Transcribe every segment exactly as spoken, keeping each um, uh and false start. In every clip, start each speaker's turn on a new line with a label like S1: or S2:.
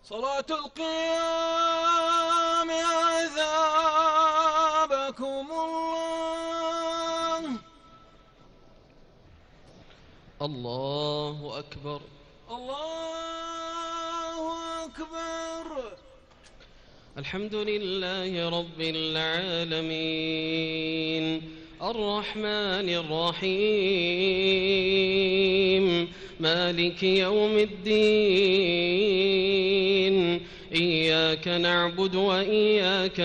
S1: صلاة القيام عذابكم الله.
S2: الله أكبر.
S1: الله أكبر.
S2: الحمد لله رب العالمين الرحمن الرحيم مالك يوم الدين إياك نعبد وإياك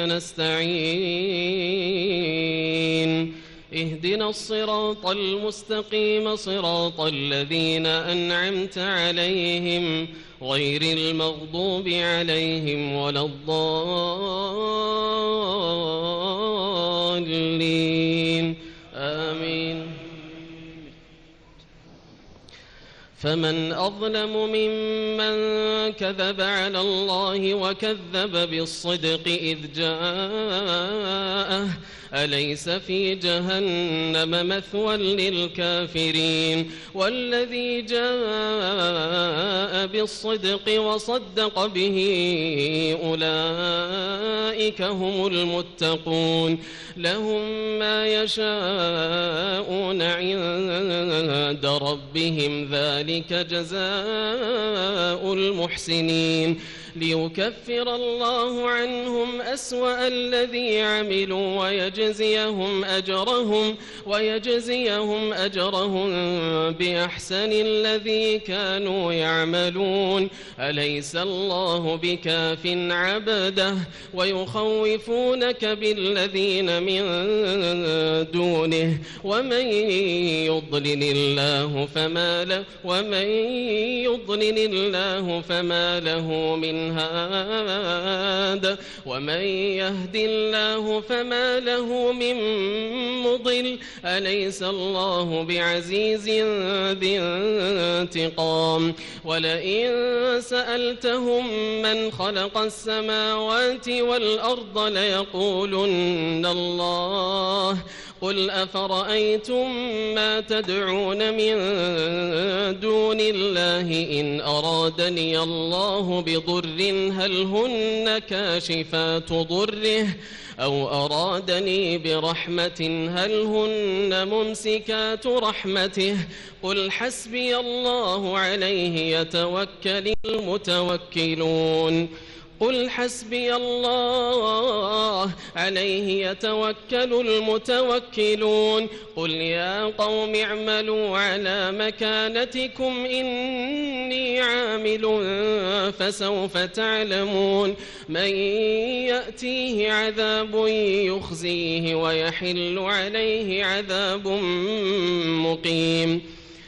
S2: نستعين اهدنا الصراط المستقيم صراط الذين أنعمت عليهم غير المغضوب عليهم ولا الضالين آمين. فمن أظلم ممن كذب على الله وكذب بالصدق إذ جاءه أليس في جهنم مثوى للكافرين والذي جاء بالصدق وصدق به أولئك هم المتقون لهم ما يشاءون عند ربهم ذلك جزاء المحسنين ليكفر الله عنهم أسوأ الذي عملوا ويجزيهم أجرهم ويجزيهم أجرهم بأحسن الذي كانوا يعملون أليس الله بكاف عبده ويخوفونك بالذين من دونه ومن يضلل الله فما له ومن يضلل الله فما له من هاد ومن يهد الله فما له من مضل أليس الله بعزيز ذي انتقام ولئن سألتهم من خلق السماوات والأرض ليقولن الله قل أفرأيتم ما تدعون من دون الله إن أرادني الله بضر هل هن كاشفات ضره أو أرادني برحمة هل هن ممسكات رحمته قل حسبي الله عليه يتوكل المتوكلون قل حسبي الله عليه يتوكل المتوكلون قل يا قوم اعملوا على مكانتكم إني عامل فسوف تعلمون من يأتيه عذاب يخزيه ويحل عليه عذاب مقيم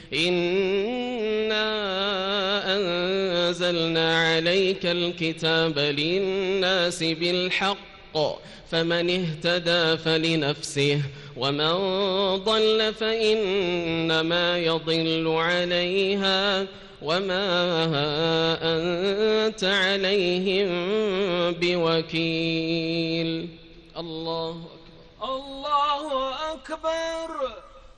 S2: إنا أنزلنا عليك الكتاب للناس بالحق فمن اهتدى فلنفسه ومن ضل فإنما يضل عليها وما أنت عليهم بوكيل. الله أكبر.
S1: الله أكبر.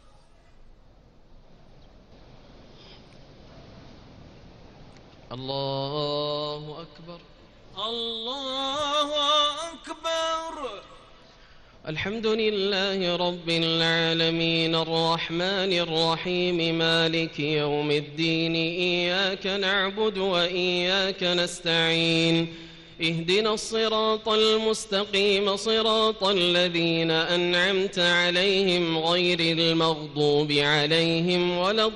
S2: الله أكبر.
S1: الله أكبر.
S2: الحمد لله رب العالمين الرحمن الرحيم مالك يوم الدين إياك نعبد وإياك نستعين اهدنا الصراط المستقيم صراط الذين أنعمت عليهم غير المغضوب عليهم ولا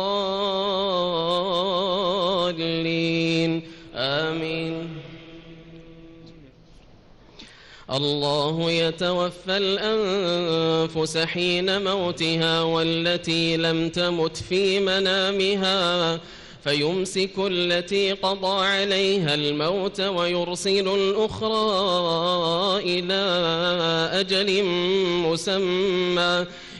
S2: الضالين آمين. الله يتوفى الأنفس حين موتها والتي لم تمت في منامها فيمسك التي قضى عليها الموت ويرسل الأخرى إلى أجل مسمى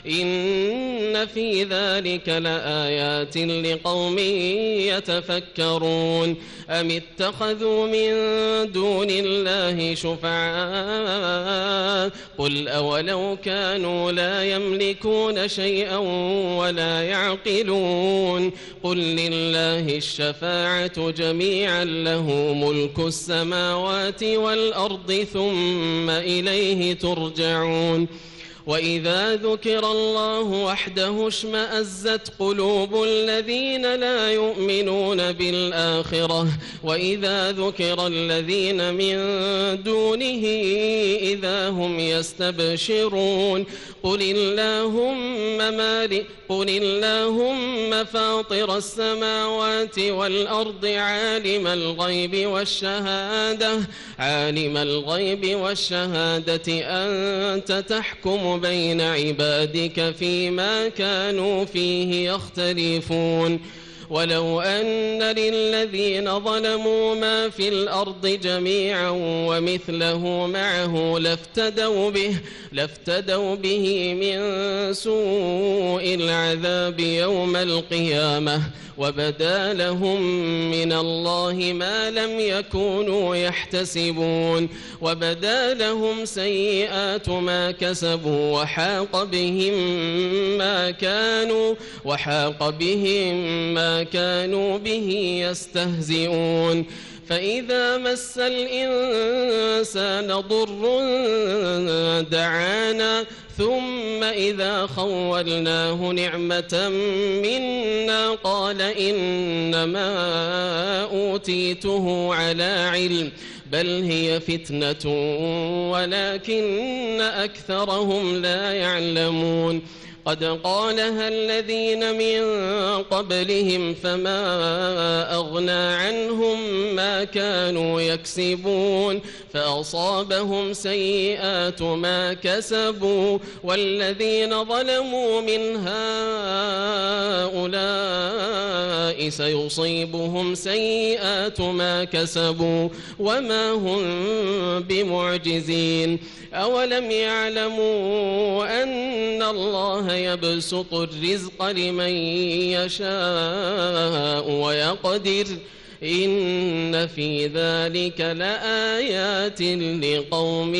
S2: إن في ذلك لآيات لقوم يتفكرون أم اتخذوا من دون الله شفعاء قل أولو كانوا لا يملكون شيئا ولا يعقلون قل لله الشفاعة جميعا له ملك السماوات والأرض ثم إليه ترجعون وإذا ذكر الله وحده اشمأزت قلوب الذين لا يؤمنون بالآخرة وإذا ذكر الذين من دونه إذا هم يستبشرون قل اللهم مالك قل اللهم فاطر السماوات والأرض عالم الغيب والشهادة عالم الغيب والشهادة أنت تحكم بين عبادك فيما كانوا فيه يختلفون ولو أن للذين ظلموا ما في الأرض جميعا ومثله معه لافتدوا به لافتدوا به من سوء العذاب يوم القيامة وبدا لهم من الله ما لم يكونوا يحتسبون وبدا لهم سيئات ما كسبوا وحاق بهم ما كانوا وحاق بهم ما كانوا به يستهزئون فإذا مس الإنسان ضر دعانا ثم إذا خولناه نعمة منا قال إنما أوتيته على علم بل هي فتنة ولكن أكثرهم لا يعلمون قد قالها الذين من قبلهم فما أغنى عنهم ما كانوا يكسبون فأصابهم سيئات ما كسبوا والذين ظلموا من هؤلاء سيصيبهم سيئات ما كسبوا وما هم بمعجزين أولم يعلموا أن الله يبسط الرزق لمن يشاء ويقدر إن في ذلك لآيات لقوم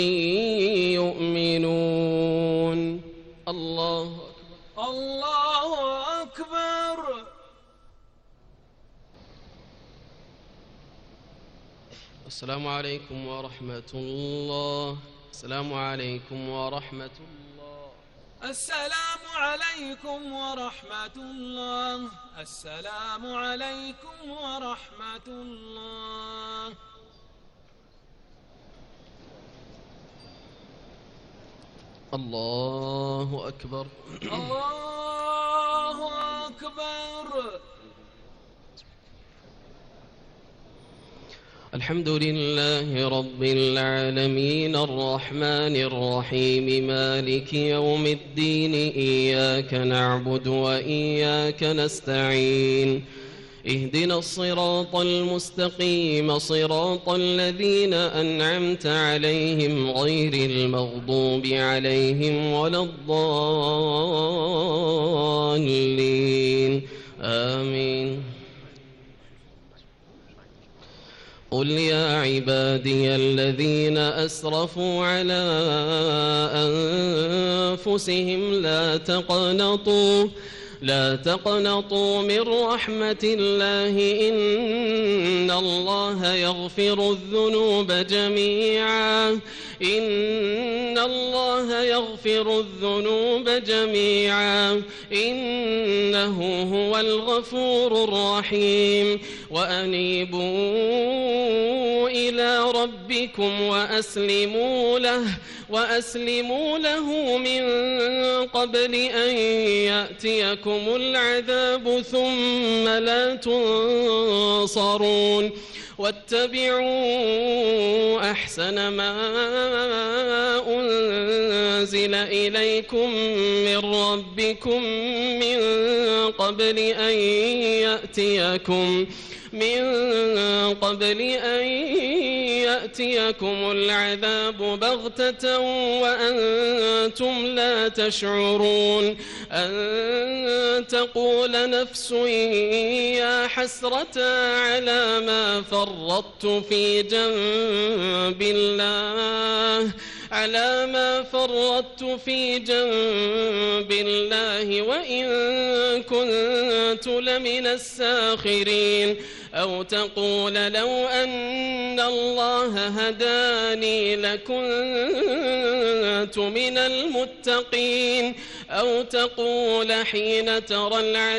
S2: يؤمنون الله
S1: أكبر الله أكبر.
S2: السلام عليكم ورحمة الله. السلام عليكم ورحمة الله.
S1: السلام عليكم ورحمة الله. السلام عليكم ورحمة الله.
S2: الله أكبر.
S1: الله أكبر.
S2: الحمد لله رب العالمين الرحمن الرحيم مالك يوم الدين إياك نعبد وإياك نستعين اهدنا الصراط المستقيم صراط الذين أنعمت عليهم غير المغضوب عليهم ولا الضالين آمين. قل يا عبادي الذين أسرفوا على أنفسهم لا تقنطوا لا تقنطوا من رحمة الله إن الله يغفر الذنوب جميعا إن الله يغفر الذنوب جميعا إنه هو الغفور الرحيم وأنيبوا إلى ربكم وأسلموا له وأسلموا له من قبل أن يأتيكم العذاب ثم لا تنصرون واتبعوا أحسن ما أنزل إليكم من ربكم من قبل أن يأتيكم من قبل أن يأتيكم العذاب بغتة وأنتم لا تشعرون أن تقول نفس يا حسرة على ما فرطت في جنب الله على ما فرطت في جنب الله وإن كنت لمن الساخرين أو تقول لو أن الله هداني لكنت من المتقين أو تقول حين ترى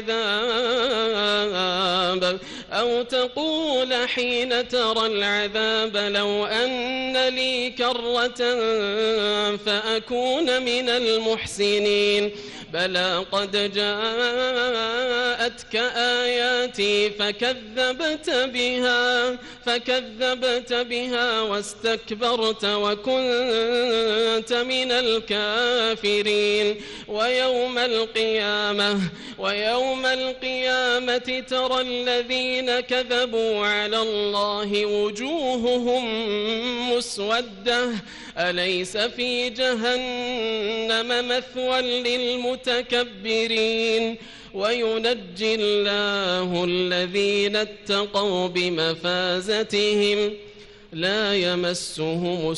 S2: العذاب أو تقول حين ترى العذاب لو أن لي كرة فأكون من المحسنين بلى قد جاءتك آياتي فكذبت بها فكذبت بها واستكبرت وكنت من الكافرين ويوم القيامة ويوم القيامة ترى الذين كذبوا على الله وجوههم مسودة أليس في جهنم مثوى للمتكبرين وينجي الله الذين اتقوا بمفازتهم لا يمسهم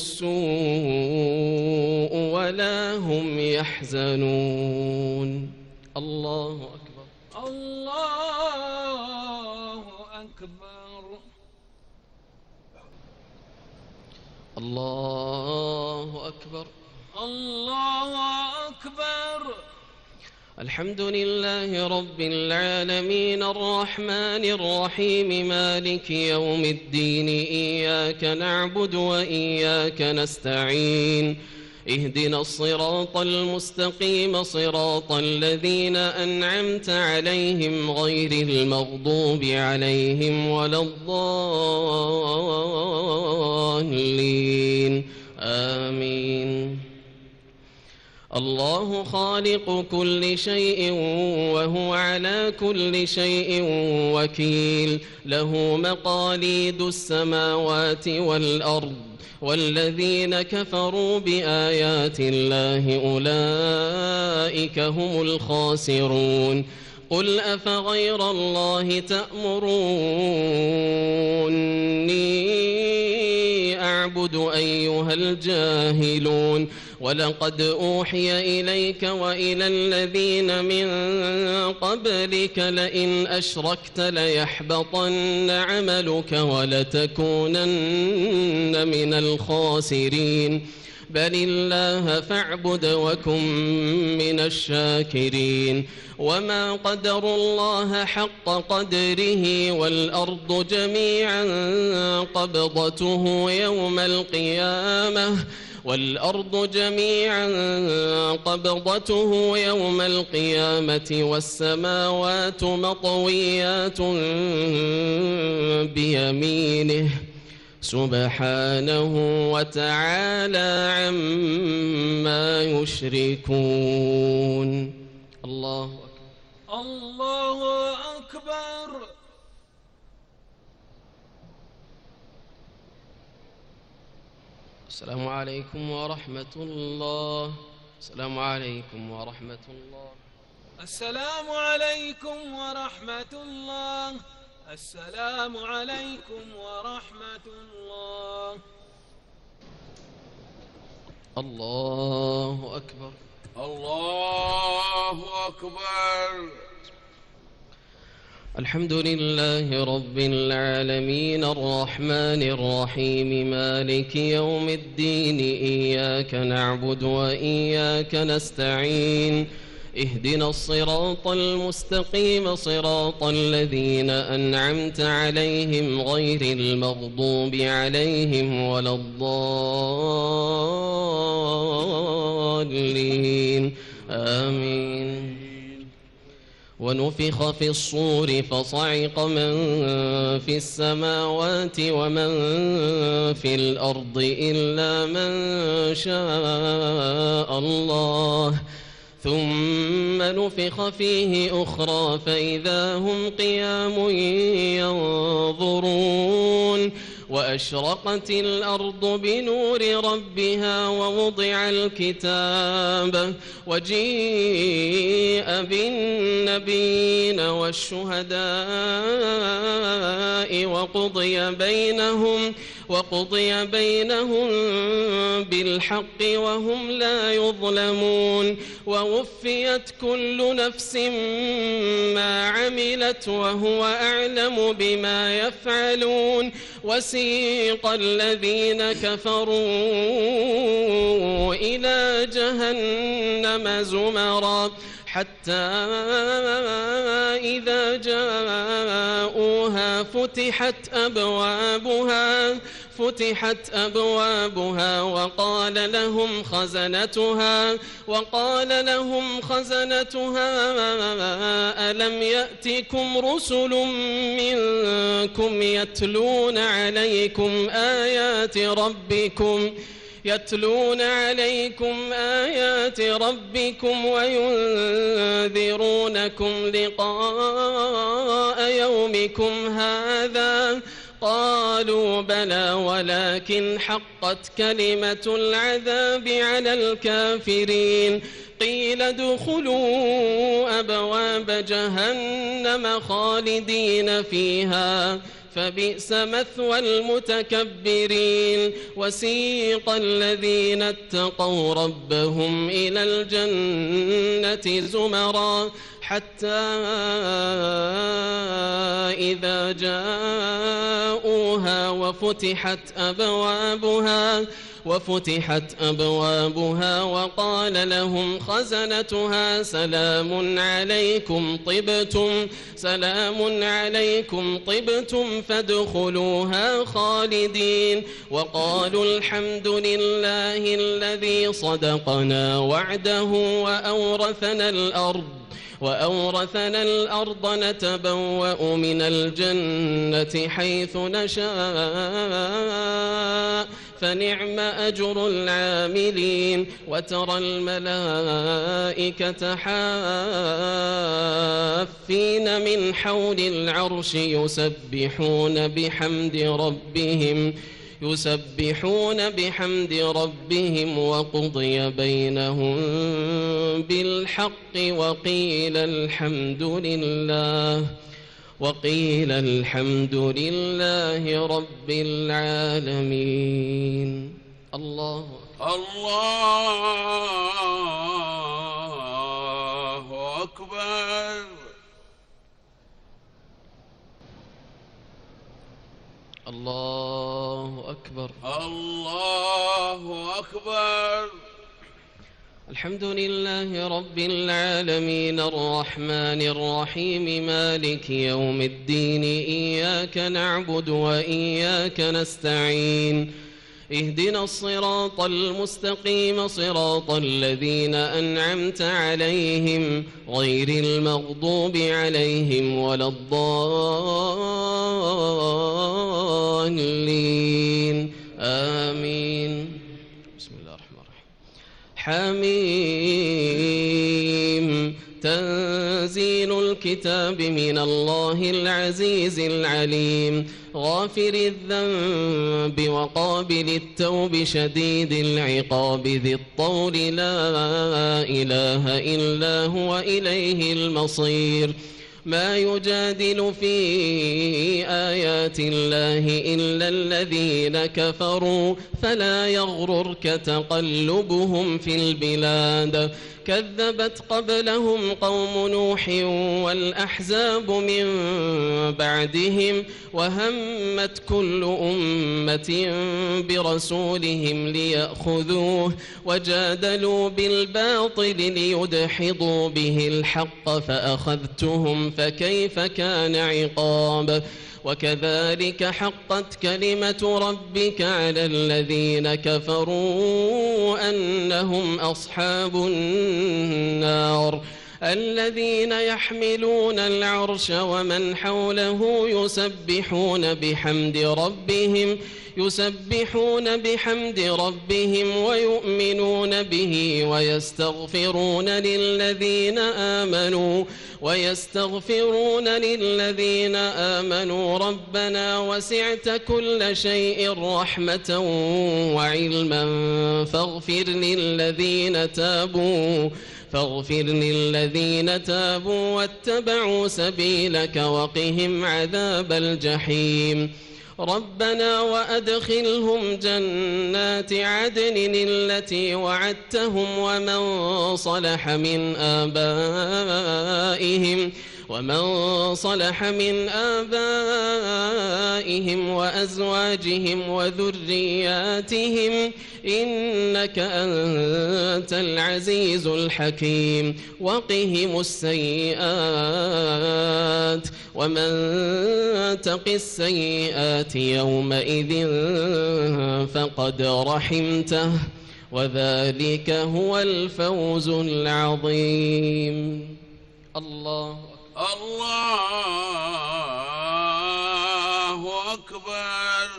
S2: السوء ولا هم يحزنون. الله أكبر
S1: الله أكبر
S2: الله أكبر
S1: الله أكبر.
S2: الحمد لله رب العالمين الرحمن الرحيم مالك يوم الدين إياك نعبد وإياك نستعين اهدنا الصراط المستقيم صراط الذين أنعمت عليهم غير المغضوب عليهم ولا الضالين آمين. الله خالق كل شيء وهو على كل شيء وكيل له مقاليد السماوات والأرض والذين كفروا بآيات الله أولئك هم الخاسرون. قل أفغير الله تأمروني أعبد أيها الجاهلون ولقد أوحي إليك وإلى الذين من قبلك لئن أشركت ليحبطن عملك ولتكونن من الخاسرين بل الله فاعبد وكن من الشاكرين. وما قدروا الله حق قدره والأرض جميعا قبضته يوم القيامة والأرض جميعا قبضته يوم القيامة والسماوات مطويات بيمينه سبحانه وتعالى عما يشركون. الله أكبر
S1: الله أكبر.
S2: السلام عليكم ورحمة الله. السلام عليكم ورحمة الله.
S1: السلام عليكم ورحمة الله. السلام عليكم ورحمة الله.
S2: الله أكبر
S1: الله أكبر.
S2: الحمد لله رب العالمين الرحمن الرحيم مالك يوم الدين إياك نعبد وإياك نستعين اهدنا الصراط المستقيم صراط الذين أنعمت عليهم غير المغضوب عليهم ولا الضالين آمين. ونفخ في الصور فصعق من في السماوات ومن في الأرض إلا من شاء الله ثم نفخ فيه أخرى فإذا هم قيام ينظرون وأشرقت الأرض بنور ربها ووضع الكتاب وجيء بالنبيين والشهداء وقضي بينهم وقضي بينهم بالحق وهم لا يظلمون ووفيت كل نفس ما عملت وهو أعلم بما يفعلون وسيق الذين كفروا إلى جهنم زمرا حتى إذا جاءوها فتحت أبوابها فتحت أبوابها وقال لهم خزنتها وقال لهم خزنتها ألم يأتكم رسل منكم يتلون عليكم آيات ربكم يتلون عليكم آيات ربكم وينذرونكم لقاء يومكم هذا قالوا بلى ولكن حقت كلمة العذاب على الكافرين قيل ادخلوا أبواب جهنم خالدين فيها فبئس مثوى المتكبرين وسيق الذين اتقوا ربهم إلى الجنة زمرا حتى إذا جاءوها وفتحت أبوابها وفتحت أبوابها وقال لهم خزنتها سلام عليكم طبتم سلام عليكم طبتم فادخلوها خالدين وقالوا الحمد لله الذي صدقنا وعده وأورثنا الأرض وأورثنا الأرض نتبوأ من الجنة حيث نشاء فنعم أجر العاملين وترى الملائكة حافين من حول العرش يسبحون بحمد ربهم يسبحون بحمد ربهم وقضي بينهم بالحق وقيل الحمد لله وقيل الحمد لله رب العالمين. الله
S1: الله أكبر.
S2: الله أكبر.
S1: الله أكبر.
S2: الحمد لله رب العالمين الرحمن الرحيم مالك يوم الدين إياك نعبد وإياك نستعين اهدنا الصراط المستقيم صراط الذين أنعمت عليهم غير المغضوب عليهم ولا الضالين آمين. بسم الله الرحمن الرحيم. حميم تنزيل الكتاب من الله العزيز العليم غافر الذنب وقابل التوب شديد العقاب ذي الطول لا إله إلا هو إليه المصير ما يجادل في آيات الله إلا الذين كفروا فلا يغررك تقلبهم في البلاد كذبت قبلهم قوم نوح والأحزاب من بعدهم وهمت كل أمة برسولهم ليأخذوه وجادلوا بالباطل ليدحضوا به الحق فأخذتهم فكيف كان عقاب وكذلك حقت كلمة ربك على الذين كفروا أنهم أصحاب النار الذين يحملون العرش ومن حوله يسبحون بحمد ربهم يسبحون بحمد ربهم ويؤمنون به ويستغفرون للذين آمنوا ويستغفرون للذين آمنوا ربنا وسعت كل شيء رحمة وعلما فاغفر للذين تابوا فاغفر للذين تابوا واتبعوا سبيلك وقهم عذاب الجحيم ربنا وأدخلهم جنات عدن التي وعدتهم ومن صلح من آبائهم ومن صلح من آبائهم وأزواجهم وذرياتهم إنك أنت العزيز الحكيم وقهم السيئات ومن تق السيئات يومئذ فقد رحمته وذلك هو الفوز العظيم. الله
S1: الله أكبر.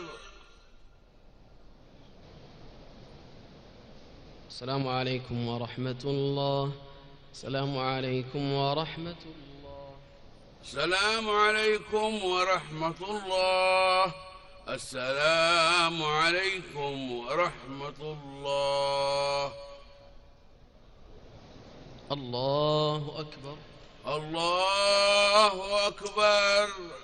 S2: السلام عليكم ورحمة الله. السلام عليكم ورحمة الله.
S1: السلام عليكم ورحمة الله. السلام عليكم ورحمة الله.
S2: الله أكبر.
S1: الله أكبر.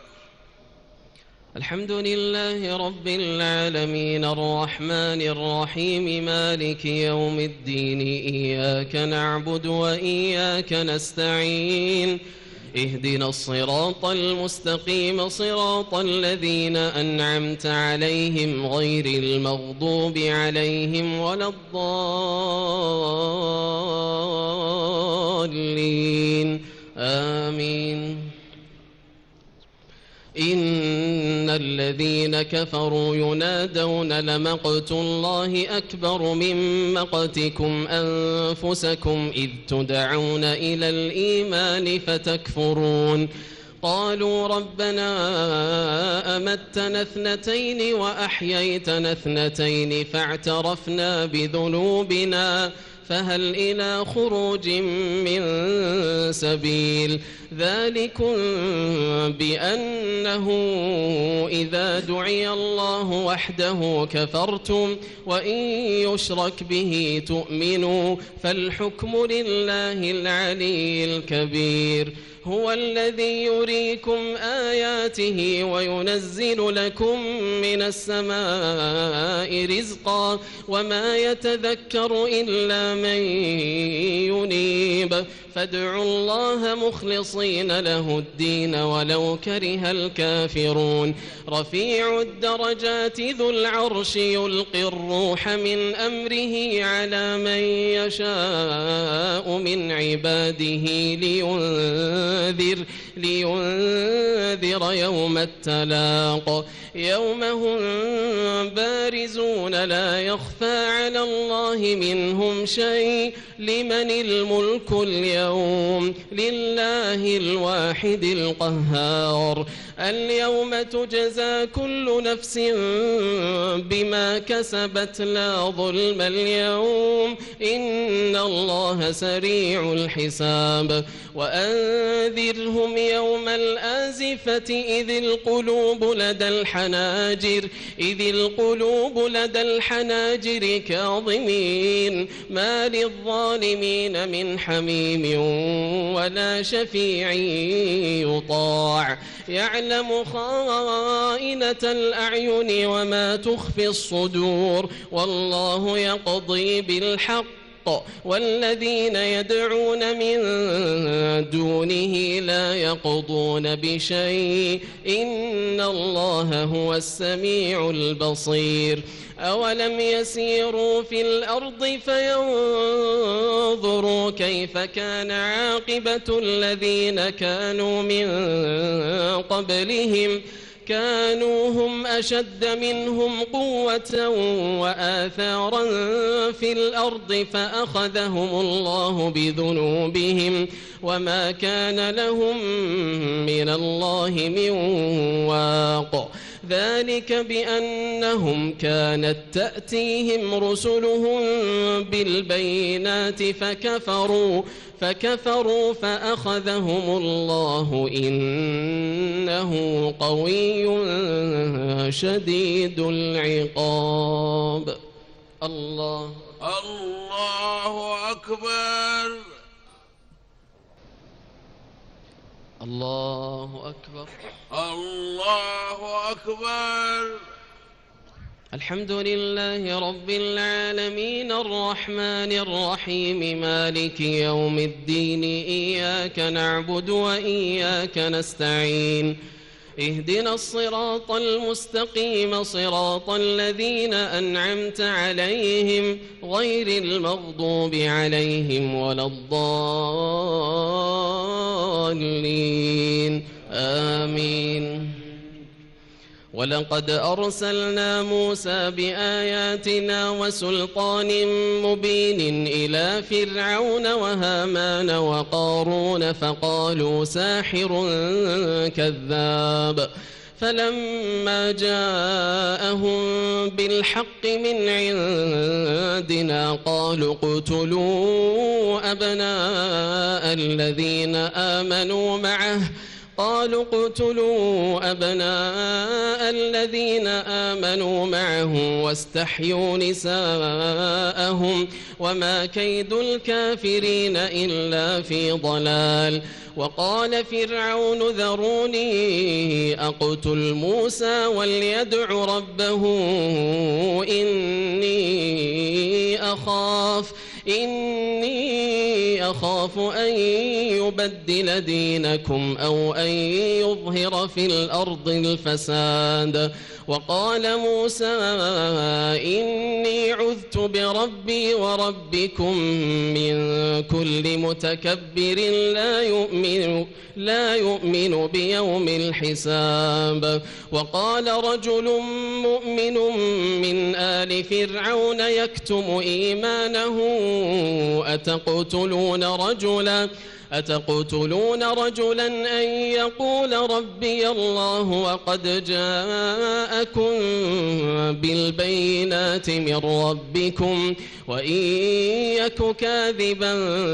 S2: الحمد لله رب العالمين الرحمن الرحيم مالك يوم الدين إياك نعبد وإياك نستعين اهدنا الصراط المستقيم صراط الذين أنعمت عليهم غير المغضوب عليهم ولا الضالين آمين. إن الذين كفروا ينادون لمقت الله أكبر من مقتكم أنفسكم إذ تدعون إلى الإيمان فتكفرون قالوا ربنا أمتنا اثنتين وأحييتنا اثنتين فاعترفنا بذنوبنا فهل إلى خروج من سبيل ذلكم بأنه إذا دعي الله وحده كفرتم وإن يشرك به تؤمنوا فالحكم لله العلي الكبير هو الذي يريكم آياته وينزل لكم من السماء رزقا وما يتذكر إلا من ينيب فادعوا الله مخلصين له الدين ولو كره الكافرون رفيع الدرجات ذو العرش يلقي الروح من أمره على من يشاء من عباده لينذر لينذر يوم التلاق يوم هم بارزون لا يخفى على الله منهم شيء لمن الملك اليوم لله الواحد القهار اليوم تجزى كل نفس بما كسبت لا ظلم اليوم إن الله سريع الحساب وأنذرهم يوم الآزفة إذ القلوب لدى الحناجر إذ القلوب لدى الحناجر كاظمين ما للظالمين من حميم ولا شفيع يطاع يعلم خائنة الأعين وما تخفي الصدور والله يقضي بالحق والذين يدعون من دونه لا يقضون بشيء إن الله هو السميع البصير أولم يسيروا في الأرض فينظروا كيف كان عاقبة الذين كانوا من قبلهم كانوا هم أشد منهم قوة وآثارا في الأرض فأخذهم الله بذنوبهم وما كان لهم من الله من واق ذلك بأنهم كانت تأتيهم رسلهم بالبينات فكفروا فكفروا فأخذهم الله إنه قوي شديد العقاب. الله
S1: الله أكبر.
S2: الله أكبر.
S1: الله أكبر.
S2: الحمد لله رب العالمين الرحمن الرحيم مالك يوم الدين إياك نعبد وإياك نستعين اهدنا الصراط المستقيم صراط الذين أنعمت عليهم غير المغضوب عليهم ولا الضالين آمين. ولقد أرسلنا موسى بآياتنا وسلطان مبين إلى فرعون وهامان وقارون فقالوا ساحر كذاب فلما جاءهم بالحق من عندنا قالوا اقتلوا أبناء الذين آمنوا معه قالوا اقتلوا أبناء الذين آمنوا معه واستحيوا نساءهم وما كيد الكافرين إلا في ضلال. وقال فرعون ذروني أقتل موسى وليدع ربه إني أخاف إني أخاف أن يبدل دينكم أو أن يظهر في الأرض الفساد. وقال موسى إني عذت بربي وربكم من كل متكبر لا يؤمن لا يؤمن بيوم الحساب. وقال رجل مؤمن من آل فرعون يكتم إيمانه أتقتلون رجلا أتقتلون رجلا أن يقول ربي الله وقد جاءكم بالبينات من ربكم وإن يك كاذبا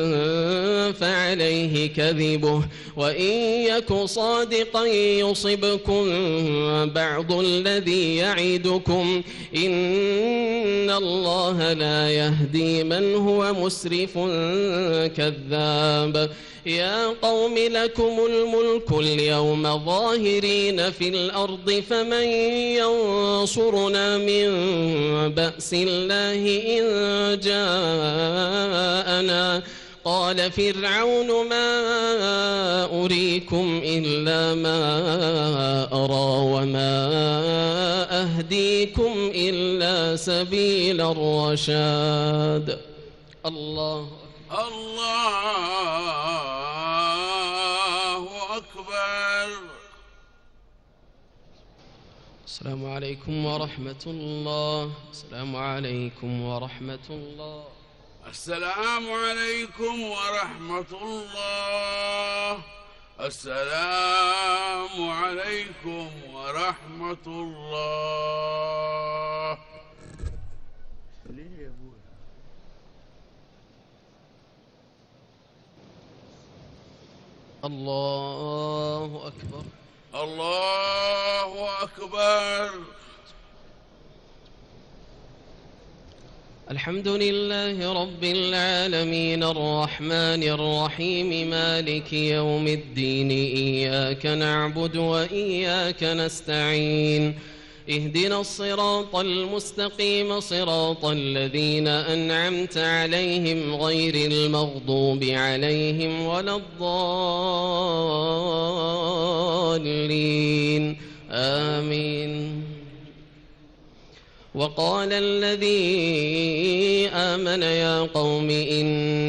S2: فعليه كذبه وإن يك صادقا يصبكم بعض الذي يعدكم إن الله لا يهدي من هو مسرف كذاب. يا قوم لكم الملك اليوم ظاهرين في الأرض فمن ينصرنا من بأس الله إن جاءنا. قال فرعون ما أريكم إلا ما أرى وما أهديكم إلا سبيل الرشاد. الله
S1: الله أكبر.
S2: السلام عليكم ورحمة الله. السلام عليكم ورحمة الله.
S1: السلام عليكم ورحمة الله. السلام عليكم ورحمة الله.
S2: الله أكبر.
S1: الله أكبر.
S2: الحمد لله رب العالمين الرحمن الرحيم مالك يوم الدين إياك نعبد وإياك نستعين اهدنا الصراط المستقيم صراط الذين أنعمت عليهم غير المغضوب عليهم ولا الضالين آمين. وقال الذي آمن يا قوم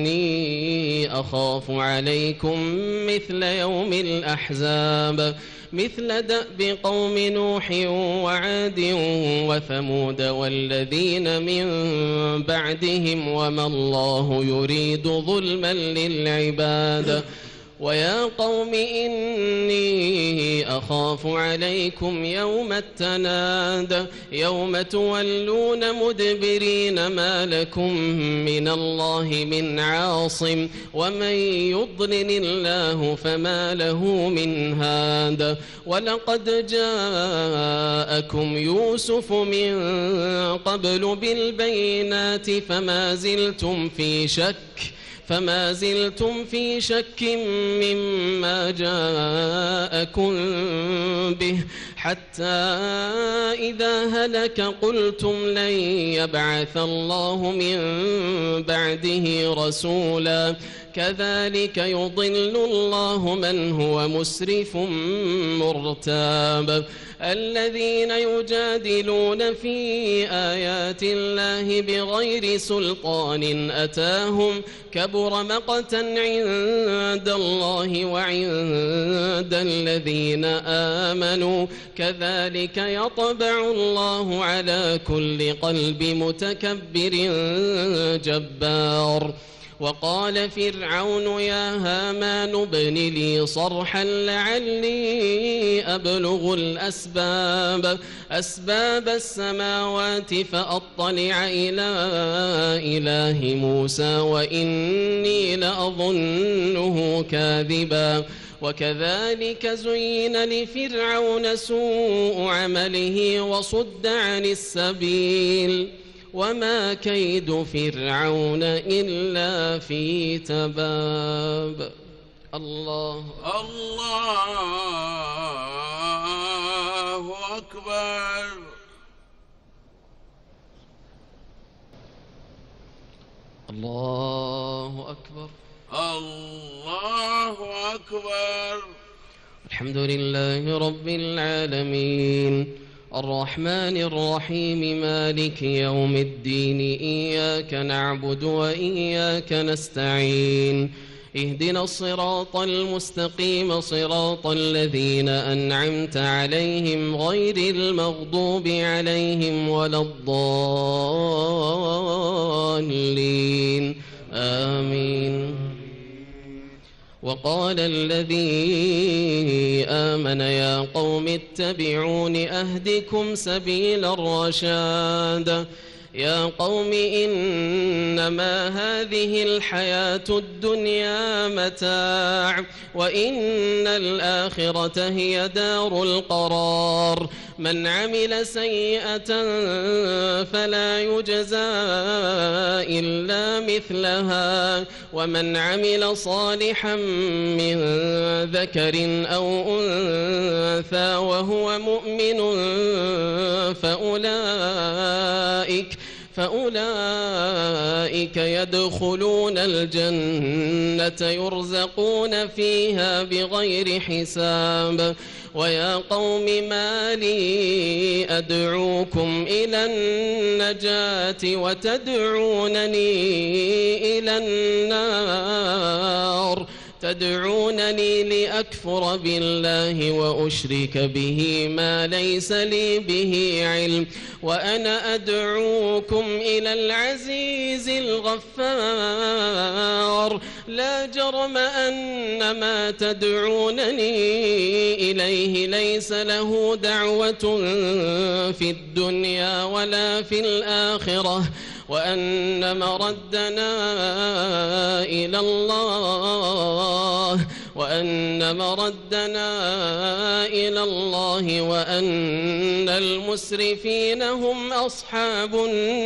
S2: إني أخاف عليكم مثل يوم الأحزاب مثل دأب قوم نوح وعاد وثمود والذين من بعدهم وما الله يريد ظلما للعباد ويا قوم إني أخاف عليكم يوم التناد يوم تولون مدبرين ما لكم من الله من عاصم ومن يضلل الله فما له من هاد ولقد جاءكم يوسف من قبل بالبينات فما زلتم في شك فما زلتم في شك مما جاءكم به حتى إذا هلك قلتم لن يبعث الله من بعده رسولا كذلك يضل الله من هو مسرف مرتاب الذين يجادلون في آيات الله بغير سلطان أتاهم كبر مقتا عند الله وعند الذين آمنوا كذلك يطبع الله على كل قلب متكبر جبار وقال فرعون يا هامان ابن لي صرحا لعلي أبلغ الأسباب أسباب السماوات فأطلع إلى إله موسى وإني لأظنه كاذبا وكذلك زين لفرعون سوء عمله وصد عن السبيل وما كيد فرعون إلا في تباب الله
S1: الله أكبر
S2: الله أكبر
S1: الله أكبر
S2: الحمد لله رب العالمين الرحمن الرحيم مالك يوم الدين إياك نعبد وإياك نستعين اهدنا الصراط المستقيم صراط الذين أنعمت عليهم غير المغضوب عليهم ولا الضالين آمين وقال الذي آمن يا قوم اتبعون أهدكم سبيل الرشاد يا قوم إنما هذه الحياة الدنيا متاع وإن الآخرة هي دار القرار من عمل سيئة فلا يجزى إلا مثلها ومن عمل صالحا من ذكر أو أنثى وهو مؤمن فأولئك فأولئك يدخلون الجنة يرزقون فيها بغير حساب ويا قوم ما لي أدعوكم إلى النجاة وتدعونني إلى النار تدعونني لأكفر بالله وأشرك به ما ليس لي به علم وأنا أدعوكم إلى العزيز الغفار لا جرم أن ما تدعونني إليه ليس له دعوة في الدنيا ولا في الآخرة وأن مردنا إلى الله وأن مردنا إلى الله وأن المسرفين هم أصحاب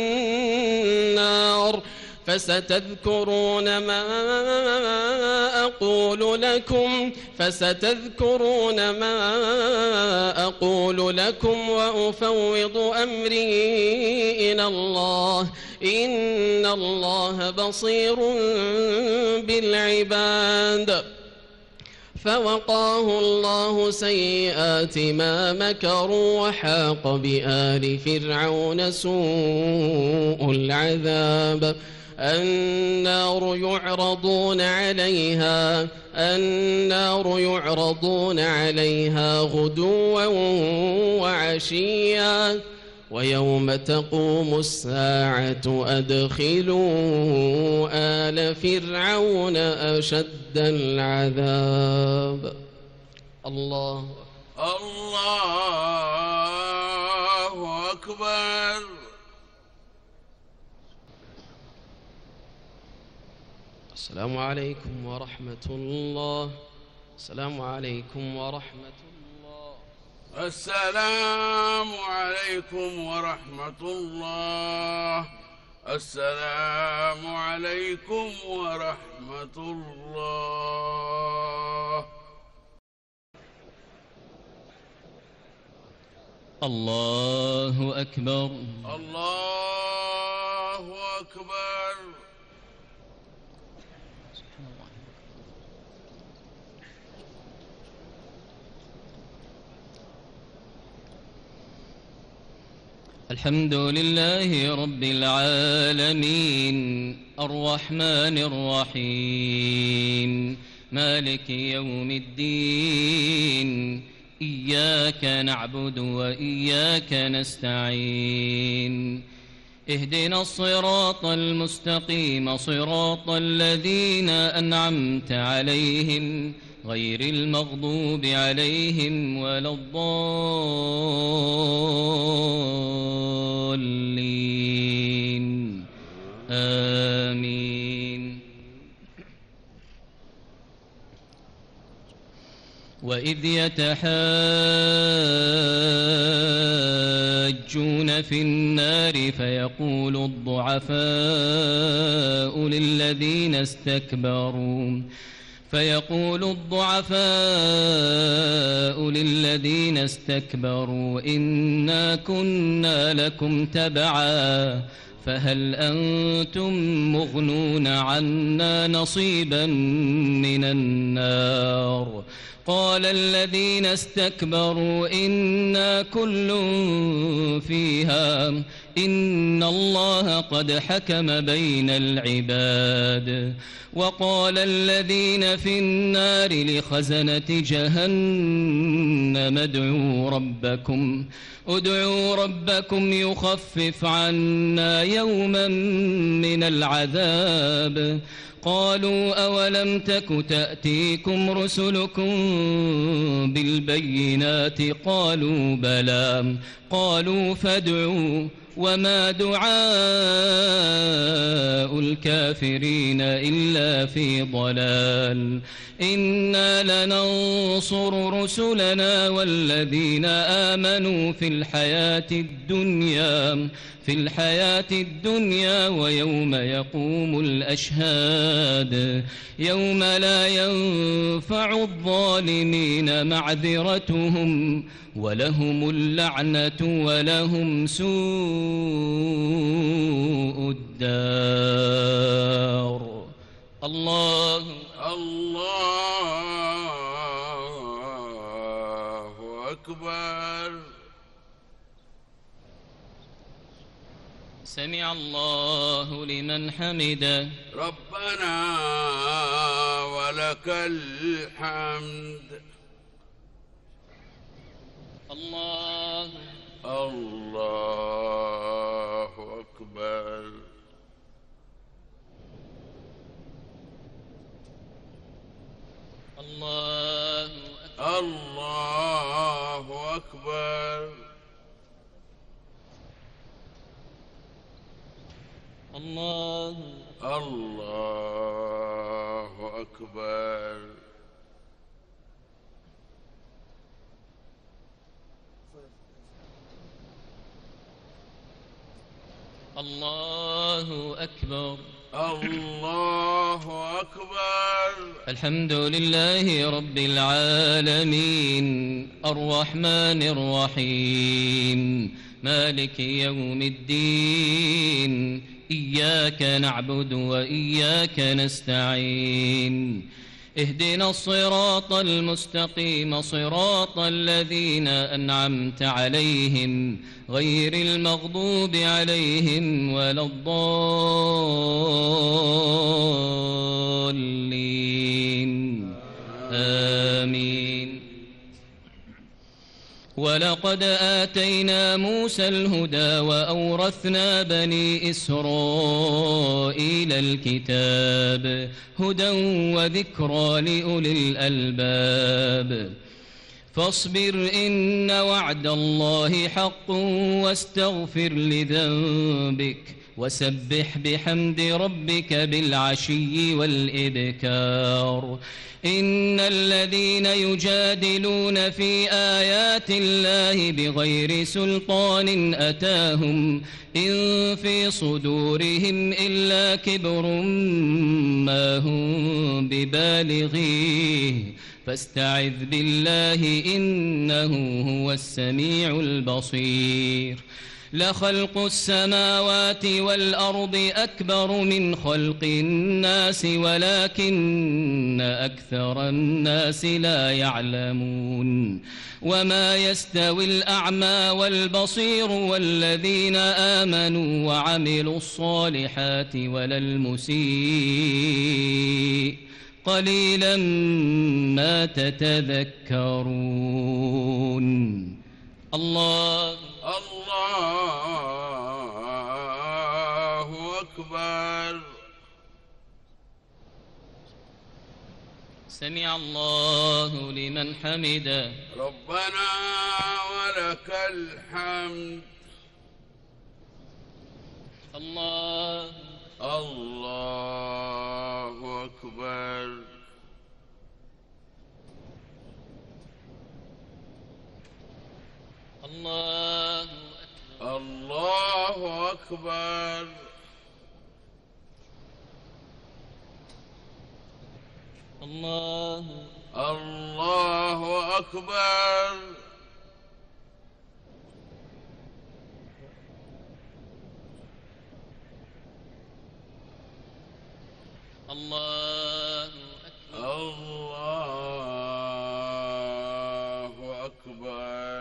S2: النار فستذكرون ما أقول لكم فستذكرون ما أقول لكم وأفوض أمري إلى الله إن الله بصير بالعباد فوقاه الله سيئات ما مكروا وحاق بآل فرعون سوء العذاب النار يعرضون عليها النار يعرضون عليها غدوا وعشيا ويوم تقوم الساعة أدخلوا آل فرعون أشد العذاب. الله
S1: الله أكبر.
S2: السلام عليكم ورحمة الله. السلام عليكم ورحمة الله.
S1: السلام عليكم ورحمة الله. السلام عليكم ورحمة الله.
S3: الله أكبر.
S1: الله أكبر.
S3: الحمد لله رب العالمين الرحمن الرحيم مالك يوم الدين إياك نعبد وإياك نستعين اهدنا الصراط المستقيم صراط الذين أنعمت عليهم غير المغضوب عليهم ولا الضالين آمين. وإذ يتحاجون في النار فيقول الضعفاء للذين استكبروا فيقول الضعفاء للذين استكبروا إنا كنا لكم تبعا فهل أنتم مغنون عنا نصيبا من النار قال الذين استكبروا إنا كل فيها إن الله قد حكم بين العباد وقال الذين في النار لخزنة جهنم ادعوا ربكم ادعوا ربكم يخفف عنا يوما من العذاب قالوا أولم تك تأتيكم رسلكم بالبينات قالوا بلى قالوا فادعوا وما دعاء الكافرين إلا في ضلال إنا لننصر رسلنا والذين آمنوا في الحياة الدنيا في الحياة الدنيا ويوم يقوم الأشهاد يوم لا ينفع الظالمين معذرتهم ولهم اللعنة ولهم سوء الدار. الله
S1: الله أكبر.
S3: سمع الله لمن حمده.
S1: ربنا ولك الحمد.
S3: الله
S1: الله أكبر.
S3: الله
S1: الله أكبر.
S3: الله
S1: الله أكبر.
S3: الله أكبر.
S1: الله أكبر.
S3: الحمد لله رب العالمين الرحمن الرحيم مالك يوم الدين إياك نعبد وإياك نستعين اهدنا الصراط المستقيم صراط الذين أنعمت عليهم غير المغضوب عليهم ولا الضالين آمين. ولقد آتينا موسى الهدى وأورثنا بني إسرائيل الكتاب هدى وذكرى لأولي الألباب. فاصبر إن وعد الله حق واستغفر لذنبك وسبح بحمد ربك بالعشي والإبكار. إن الذين يجادلون في آيات الله بغير سلطان أتاهم إن في صدورهم إلا كبر ما هم ببالغيه فاستعذ بالله إنه هو السميع البصير. لخلق السماوات والأرض أكبر من خلق الناس ولكن أكثر الناس لا يعلمون. وما يستوي الأعمى والبصير والذين آمنوا وعملوا الصالحات ولا المسيء قليلا ما تتذكرون. الله
S1: الله أكبر.
S3: سمع الله لمن حمده.
S1: ربنا ولك الحمد.
S3: الله
S1: الله أكبر.
S3: الله
S1: الله أكبر.
S3: الله
S1: الله أكبر.
S3: الله أكبر.
S1: الله أكبر.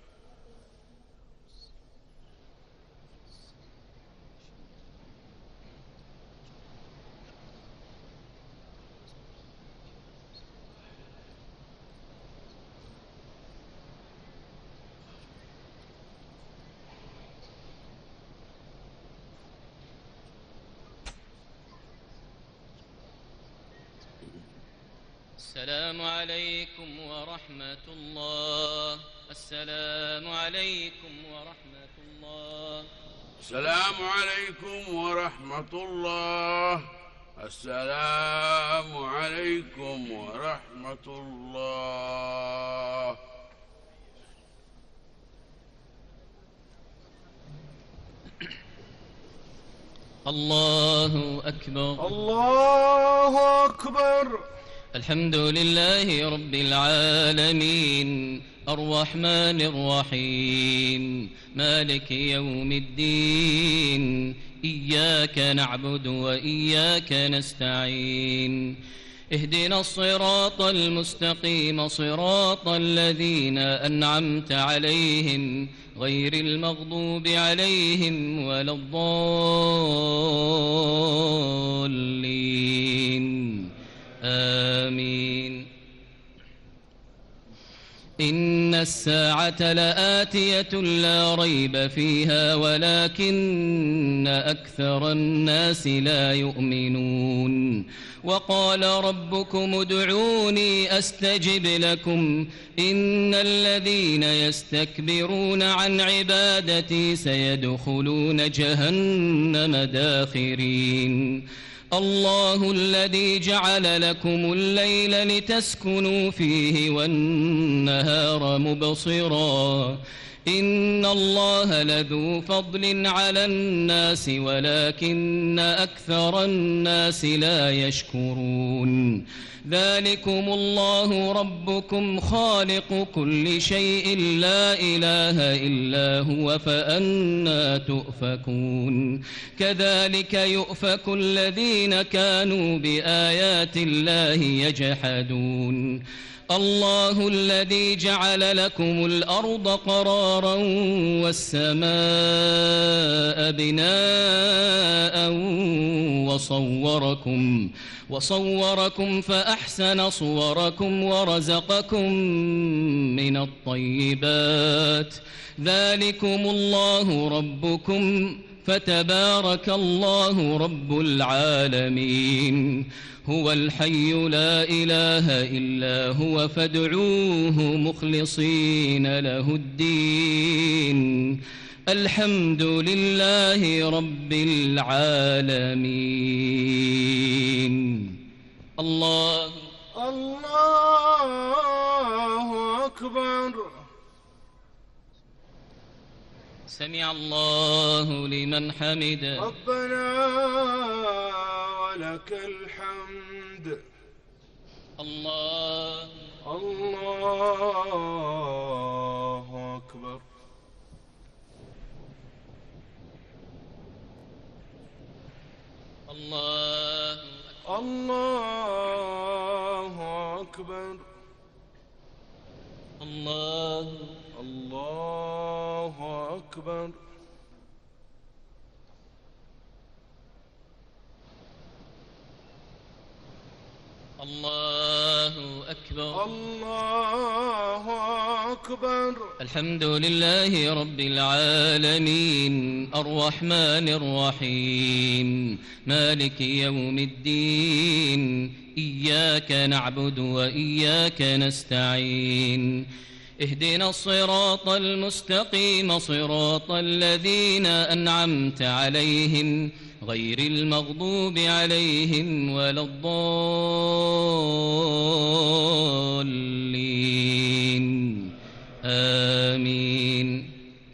S3: السلام عليكم ورحمة الله. السلام عليكم ورحمة الله.
S1: السلام عليكم ورحمة الله. السلام عليكم ورحمة الله.
S3: الله أكبر.
S1: الله أكبر.
S3: الحمد لله رب العالمين الرحمن الرحيم مالك يوم الدين إياك نعبد وإياك نستعين اهدنا الصراط المستقيم صراط الذين أنعمت عليهم غير المغضوب عليهم ولا الضالين آمين. إن الساعة لآتية لا ريب فيها ولكن أكثر الناس لا يؤمنون. وقال ربكم ادعوني أستجب لكم إن الذين يستكبرون عن عبادتي سيدخلون جهنم داخرين. الله الذي جعل لكم الليل لتسكنوا فيه والنهار مبصرا إن الله لذو فضل على الناس ولكن أكثر الناس لا يشكرون ذلكم الله ربكم خالق كل شيء لا إله إلا هو فأنى تؤفكون كذلك يؤفك الذين كانوا بآيات الله يجحدون الله الذي جعل لكم الأرض قرارا والسماء بناء وصوركم وصوركم فأحسن صوركم ورزقكم من الطيبات ذلكم الله ربكم فتبارك الله رب العالمين هو الحي لا إله إلا هو فادعوه مخلصين له الدين الحمد لله رب العالمين الله
S1: الله أكبر.
S3: سمع الله لمن حمده
S1: ربنا ولك الحمد.
S3: الله
S1: الله أكبر.
S3: الله
S1: الله أكبر.
S3: الله
S1: الله أكبر.
S3: الله أكبر.
S1: الله أكبر.
S3: الحمد لله رب العالمين الرحمن الرحيم مالك يوم الدين إياك نعبد وإياك نستعين اهدنا الصراط المستقيم صراط الذين أنعمت عليهم غير المغضوب عليهم ولا الضالين آمين.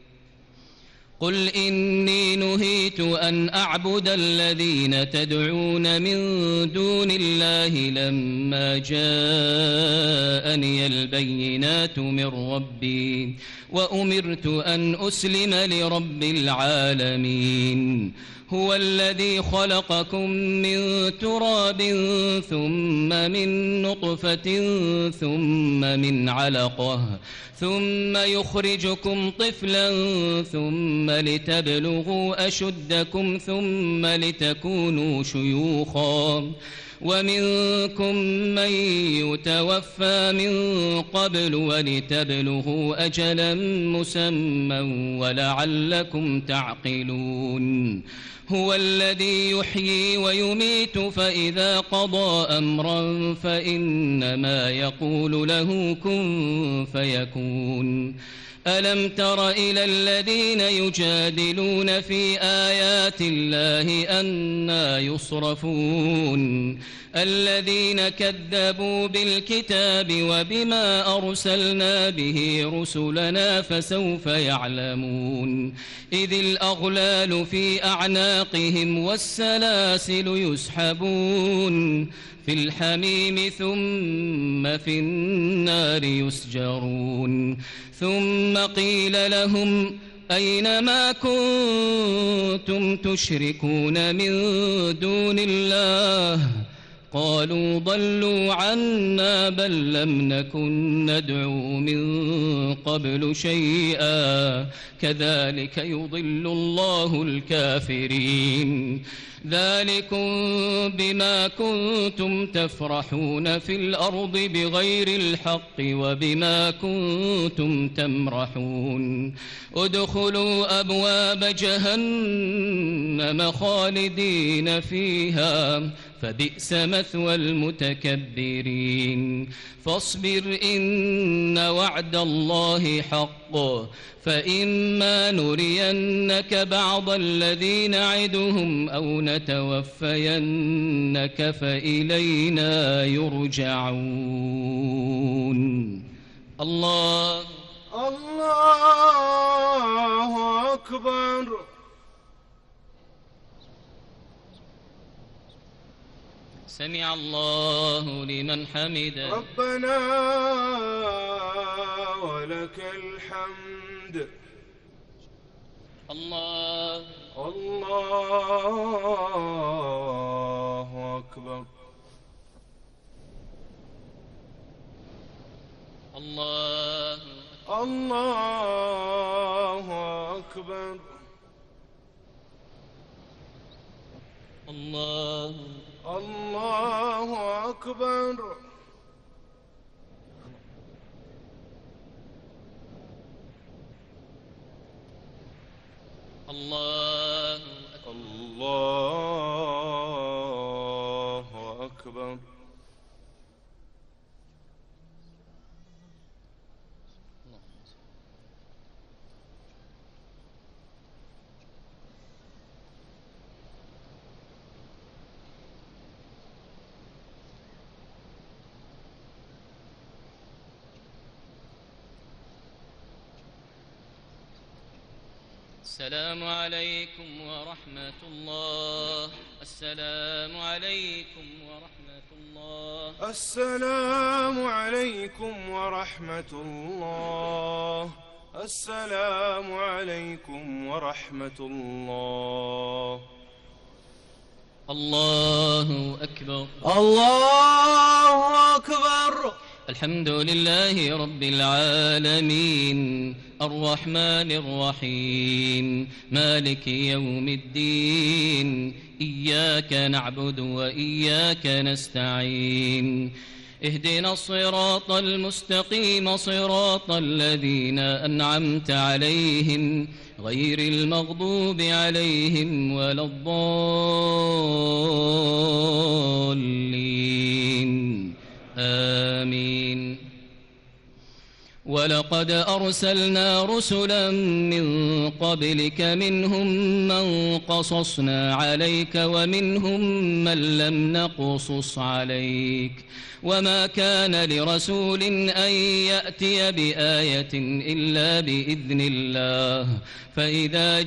S3: قل إني نهيت أن أعبد الذين تدعون من دون الله لما جاءني البينات من ربي وأمرت أن أسلم لرب العالمين هو الذي خلقكم من تراب ثم من نطفة ثم من علقة ثم يخرجكم طفلا ثم لتبلغوا أشدكم ثم لتكونوا شيوخا ومنكم من يتوفى من قبل ولتبلغوا أجلا مسمى ولعلكم تعقلون هو الذي يحيي ويميت فإذا قضى أمرا فإنما يقول له كن فيكون ألم تر إلى الذين يجادلون في آيات الله أنى يصرفون الذين كذبوا بالكتاب وبما أرسلنا به رسلنا فسوف يعلمون إذ الأغلال في أعناقهم والسلاسل يسحبون في الحميم ثم في النار يسجرون ثم قيل لهم أين ما كنتم تشركون من دون الله قالوا ضلوا عنا بل لم نكن ندعو من قبل شيئا كذلك يضل الله الكافرين ذلكم بما كنتم تفرحون في الأرض بغير الحق وبما كنتم تمرحون ادخلوا أبواب جهنم خالدين فيها فبئس مثوى المتكبرين فاصبر إن وعد الله حق فإما نرينك بعض الذي نعدهم أو نتوفينك فإلينا يرجعون الله
S1: الله أكبر.
S3: سمع الله لمن حمده.
S1: ربنا ولك الحمد.
S3: الله
S1: الله أكبر.
S3: الله
S1: الله أكبر.
S3: الله
S1: الله أكبر.
S3: الله
S1: الله أكبر.
S3: السلام عليكم ورحمة الله. السلام عليكم ورحمة الله.
S1: السلام عليكم ورحمة الله. السلام عليكم ورحمة الله.
S3: الله أكبر.
S1: الله أكبر.
S3: الحمد لله رب العالمين الرحمن الرحيم مالك يوم الدين إياك نعبد وإياك نستعين اهدنا الصراط المستقيم صراط الذين أنعمت عليهم غير المغضوب عليهم ولا الضالين آمين. ولقد أرسلنا رسلا من قبلك منهم من قصصنا عليك ومنهم من لم نقصص عليك وما كان لرسول أن يأتي بآية إلا بإذن الله فإذا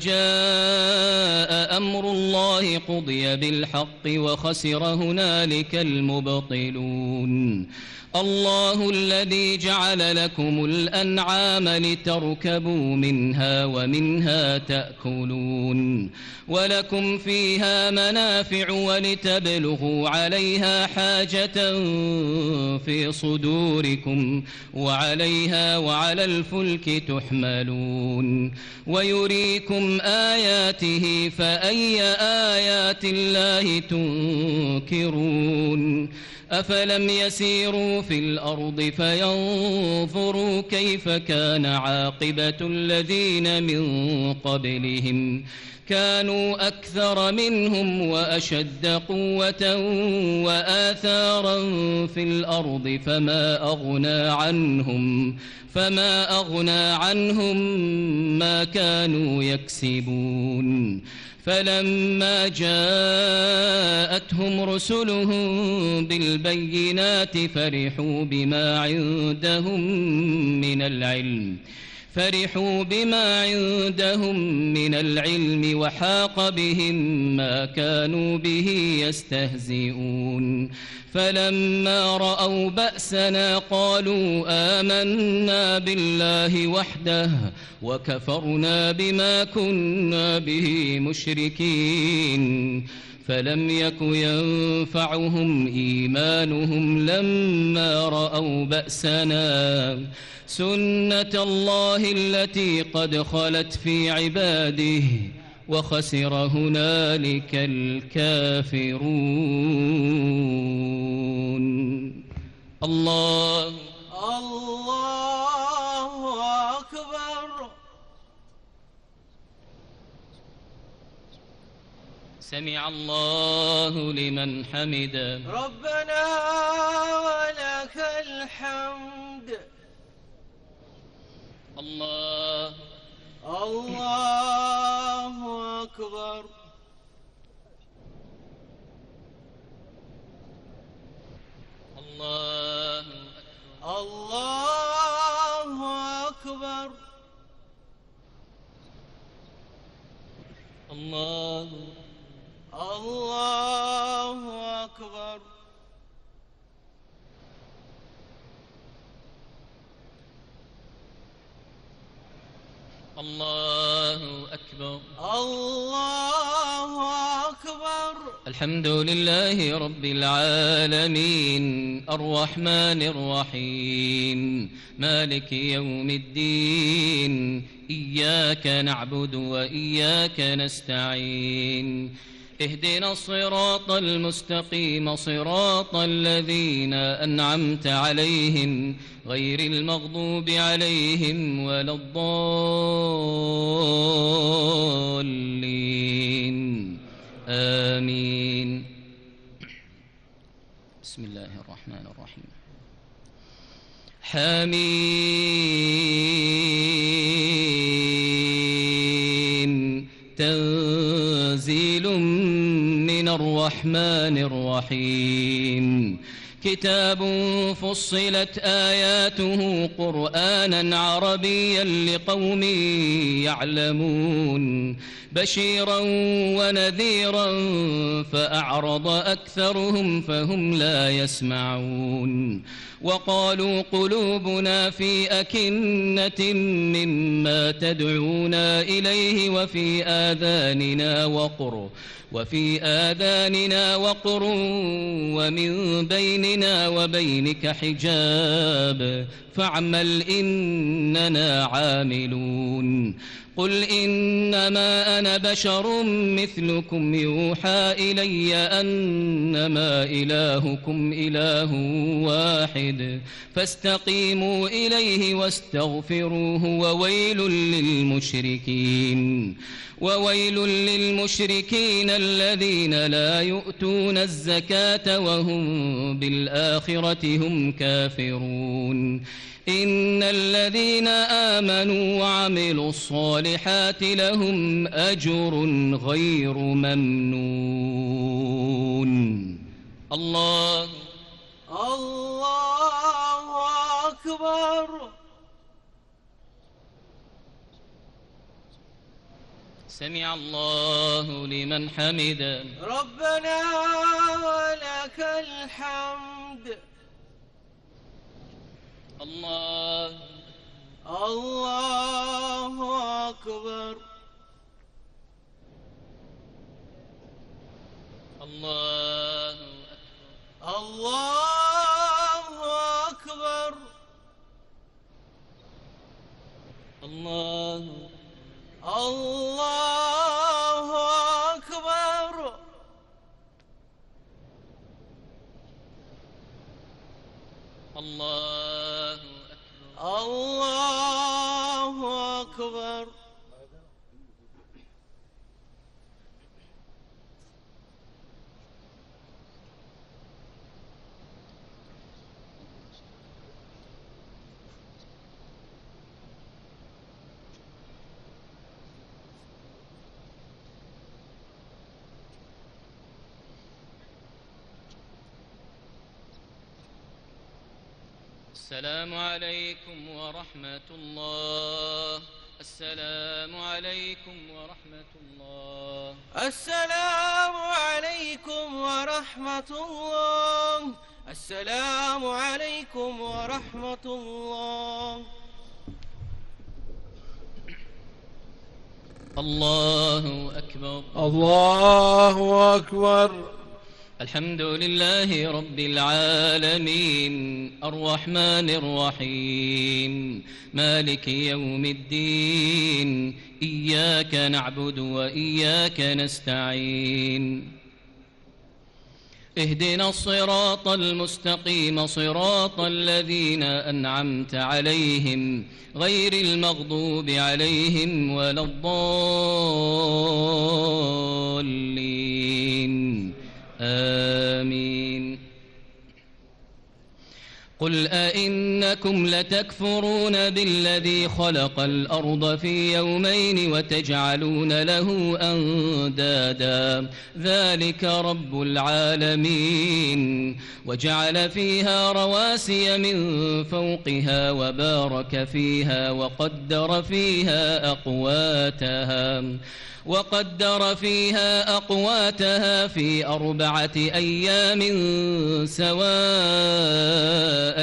S3: جاء أمر الله قضي بالحق وخسر هنالك المبطلون. الله الذي جعل لكم الأنعام لتركبوا منها ومنها تأكلون ولكم فيها منافع ولتبلغوا عليها حاجة في صدوركم وعليها وعلى الفلك تحملون ويريكم آياته فأي آيات الله تنكرون. أفلم يسيروا في الأرض فينظروا كيف كان عاقبة الذين من قبلهم كانوا أكثر منهم وأشد قوة وآثارا في الأرض فما أغنى عنهم فما أغنى عنهم ما كانوا يكسبون. فلما جاءتهم رسلهم بالبينات فرحوا بما عندهم من العلم فرحوا بما عندهم من العلم وحاق بهم ما كانوا به يستهزئون. فلما رأوا بأسنا قالوا آمنا بالله وحده وكفرنا بما كنا به مشركين. فلم يك ينفعهم إيمانهم لما رأوا بأسنا سنة الله التي قد خلت في عباده وخسر هنالك الكافرون. الله
S1: الله أكبر.
S3: سمع الله لمن حمده.
S1: ربنا ولك الحمد.
S3: الله
S1: الله أكبر.
S3: الله
S1: الله أكبر.
S3: الله
S1: الله أكبر.
S3: الله أكبر.
S1: الله أكبر.
S3: الحمد لله رب العالمين الرحمن الرحيم مالك يوم الدين إياك نعبد وإياك نستعين اهدنا الصراط المستقيم صراط الذين أنعمت عليهم غير المغضوب عليهم ولا الضالين آمين. بسم الله الرحمن الرحيم. حميم تنزيل من الرحمن الرحيم كتاب فصلت آياته قرآنا عربيا لقوم يعلمون بشيرا ونذيرا فأعرض أكثرهم فهم لا يسمعون وقالوا قلوبنا في أكنة مما تدعونا إليه وفي آذاننا وقر وفي آذاننا وقر ومن بيننا وبينك حجاب فاعمل إننا عاملون قل إنما أنا بشر مثلكم يوحى إلي أنما إلهكم إله واحد فاستقيموا إليه واستغفروه وويل للمشركين وويل للمشركين الذين لا يؤتون الزكاة وهم بالآخرة هم كافرون إن الذين آمنوا وعملوا الصالحات لهم أجر غير ممنون. الله
S1: الله أكبر.
S3: سمع الله لمن حمده.
S1: ربنا ولك الحمد.
S3: الله
S1: الله أكبر.
S3: الله
S1: الله أكبر.
S3: الله
S1: الله أكبر.
S3: الله
S1: الله أكبر.
S3: السلام عليكم ورحمة الله. السلام عليكم ورحمة الله.
S1: السلام عليكم ورحمة الله. السلام عليكم ورحمة الله.
S3: الله أكبر.
S1: الله أكبر.
S3: الحمد لله رب العالمين الرحمن الرحيم مالك يوم الدين إياك نعبد وإياك نستعين اهدنا الصراط المستقيم صراط الذين أنعمت عليهم غير المغضوب عليهم ولا الضالين آمين. قل قل أئنكم لتكفرون بالذي خلق الأرض في يومين وتجعلون له أندادا ذلك رب العالمين وجعل فيها رواسي من فوقها وبارك فيها وقدر فيها أقواتها وقدر فيها أقواتها في أربعة أيام سواء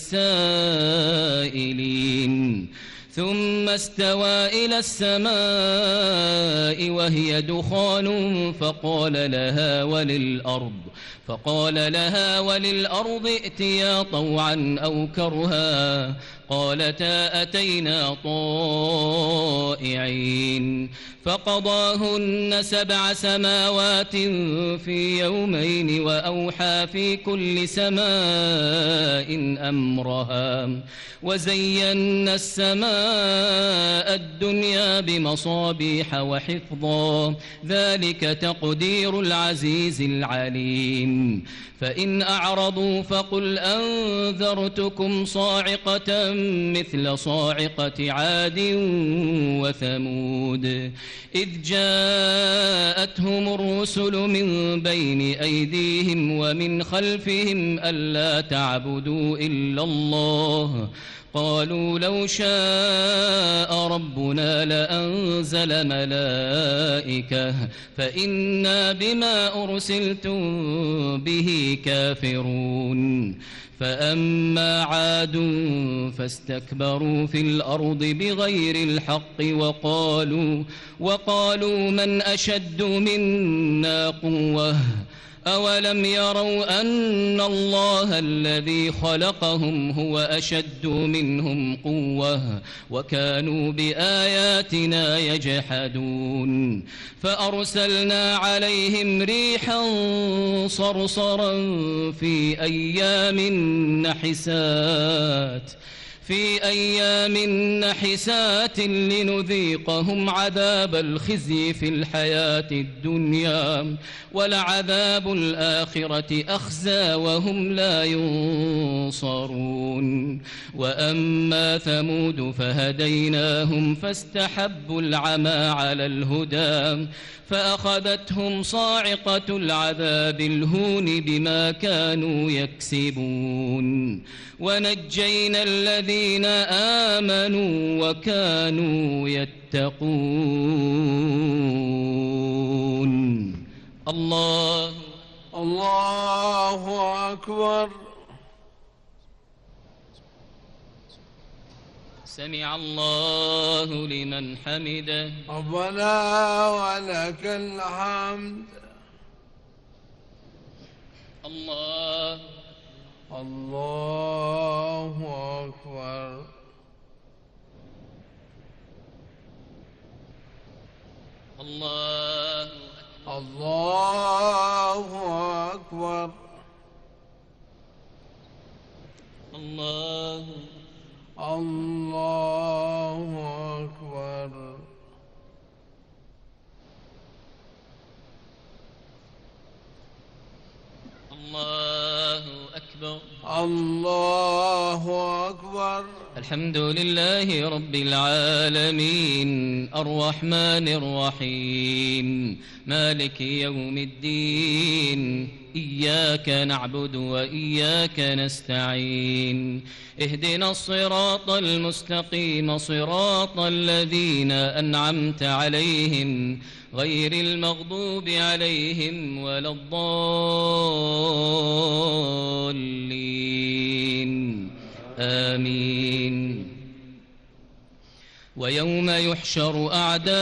S3: للسائلين ثم استوى إلى السماء وهي دخان فقال لها وللأرض فقال لها وللأرض ائتيا طوعا أو كرها قالتا أتينا طائعين فقضاهن سبع سماوات في يومين وأوحى في كل سماء أمرها وزينا السماء الدنيا بمصابيح وحفظا ذلك تقدير العزيز العليم فإن أعرضوا فقل أنذرتكم صاعقة مثل صاعقة عاد وثمود إذ جاءتهم الرسل من بين أيديهم ومن خلفهم ألا تعبدوا إلا الله قالوا لو شاء ربنا لأنزل ملائكة فإنا بما أرسلتم به كافرون فأما عاد فاستكبروا في الأرض بغير الحق وقالوا وقالوا من أشد منا قوة أولم يروا أن الله الذي خلقهم هو أشد منهم قوة وكانوا بآياتنا يجحدون فأرسلنا عليهم ريحا صرصرا في أيام نحسات في أيام نحسات لنذيقهم عذاب الخزي في الحياة الدنيا ولعذاب الآخرة أخزى وهم لا ينصرون وأما ثمود فهديناهم فاستحبوا العمى على الهدى فأخذتهم صاعقة العذاب الهون بما كانوا يكسبون ونجينا الذين آمنوا وكانوا يتقون الله
S1: الله أكبر.
S3: سمع الله لمن حمده.
S1: ربنا ولك الحمد.
S3: الله
S1: الله أكبر.
S3: الله
S1: الله أكبر.
S3: الله
S1: الله أكبر.
S3: الله أكبر.
S1: الله أكبر.
S3: الحمد لله رب العالمين الرحمن الرحيم مالك يوم الدين إياك نعبد وإياك نستعين اهدنا الصراط المستقيم صراط الذين أنعمت عليهم غير المغضوب عليهم ولا الضالين آمين. ويوم يحشر أعداء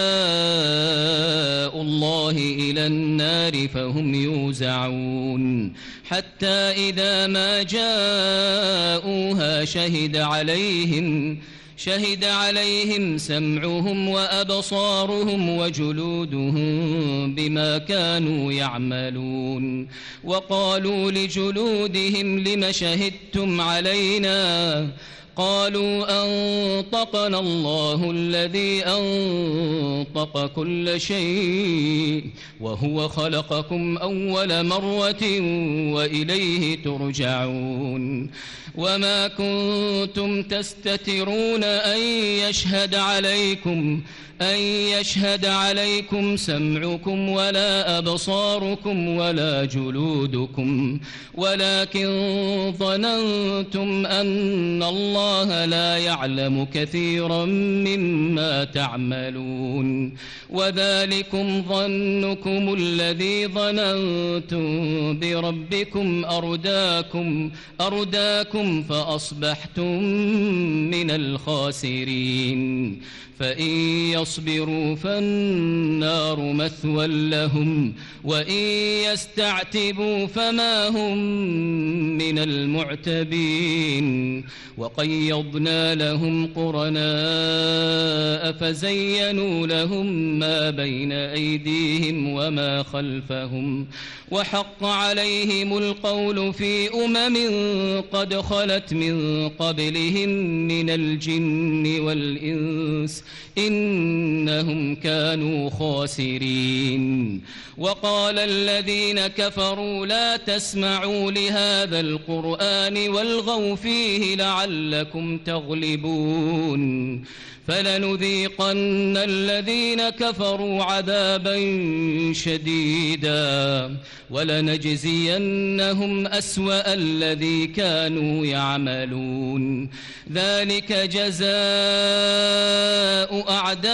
S3: الله إلى النار فهم يوزعون حتى إذا ما جاءوها شهد عليهم شهد عليهم سمعهم وأبصارهم وجلودهم بما كانوا يعملون وقالوا لجلودهم لم شهدتم علينا قالوا أنطقنا الله الذي أنطق كل شيء وهو خلقكم أول مرة وإليه ترجعون وما كنتم تستترون أن يشهد عليكم أن يشهد عليكم سمعكم ولا أبصاركم ولا جلودكم ولكن ظننتم أن الله لا يعلم كثيرا مما تعملون وذلكم ظنكم الذي ظننتم بربكم أرداكم أرداكم فأصبحتم من الخاسرين فإن يصبروا فالنار مثوى لهم وإن يستعتبوا فما هم من المعتبين وقيضنا لهم قرناء فزينوا لهم ما بين أيديهم وما خلفهم وحق عليهم القول في أمم قد خلت من قبلهم من الجن والإنس إنهم كانوا خاسرين وقال الذين كفروا لا تسمعوا لهذا القرآن والغوا فيه لعلكم تغلبون فلنذيقن الذين كفروا عذابا شديدا ولنجزينهم أسوأ الذي كانوا يعملون ذلك جزاء أعداء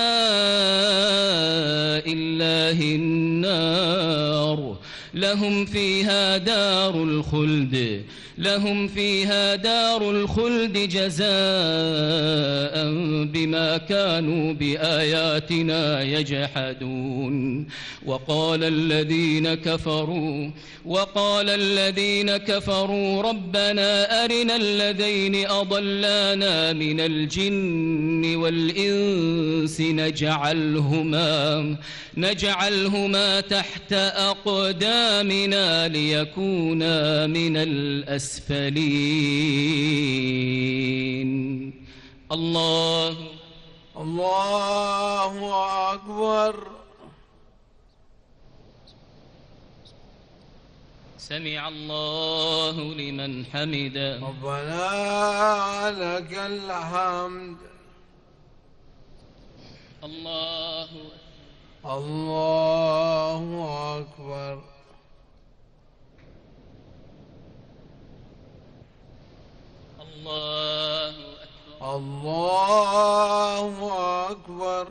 S3: الله النار لهم فيها دار الخلد لهم فيها دار الخلد جزاء بما كانوا بآياتنا يجحدون وقال الذين كفروا وقال الذين كفروا ربنا أرنا الذين أضلانا من الجن والإنس نجعلهما نجعلهما تحت أقدامنا ليكونا من الأسفلين الله
S1: الله أكبر.
S3: سمع الله لمن حمده.
S1: ربنا لك الحمد.
S3: الله
S1: الله أكبر.
S3: الله أكبر.
S1: الله أكبر.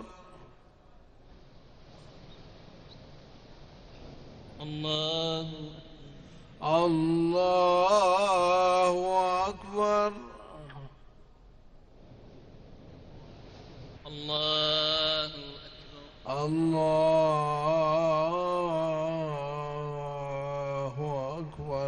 S3: الله
S1: الله أكبر.
S3: الله
S1: الله أكبر.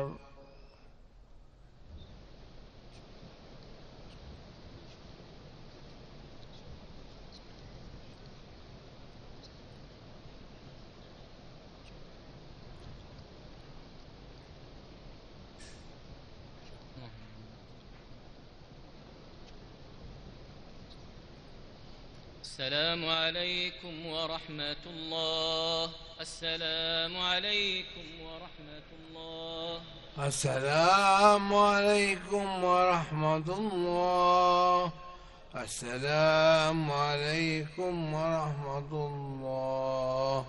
S3: السلام عليكم ورحمة الله. السلام عليكم ورحمة الله.
S1: السلام عليكم ورحمة الله. السلام عليكم ورحمة الله.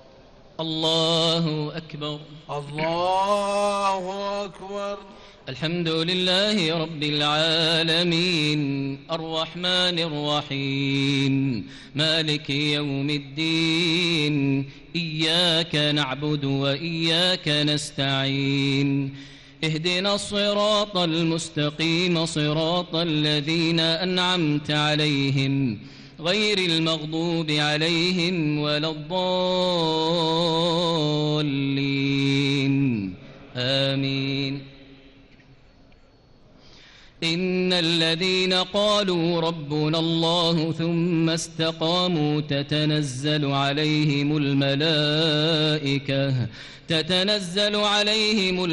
S3: الله أكبر.
S1: الله أكبر.
S3: الحمد لله رب العالمين الرحمن الرحيم مالك يوم الدين إياك نعبد وإياك نستعين اهدنا الصراط المستقيم صراط الذين أنعمت عليهم غير المغضوب عليهم ولا الضالين آمين. إن الذين قالوا ربنا الله ثم استقاموا تتنزل عليهم الملائكة تتنزل عليهم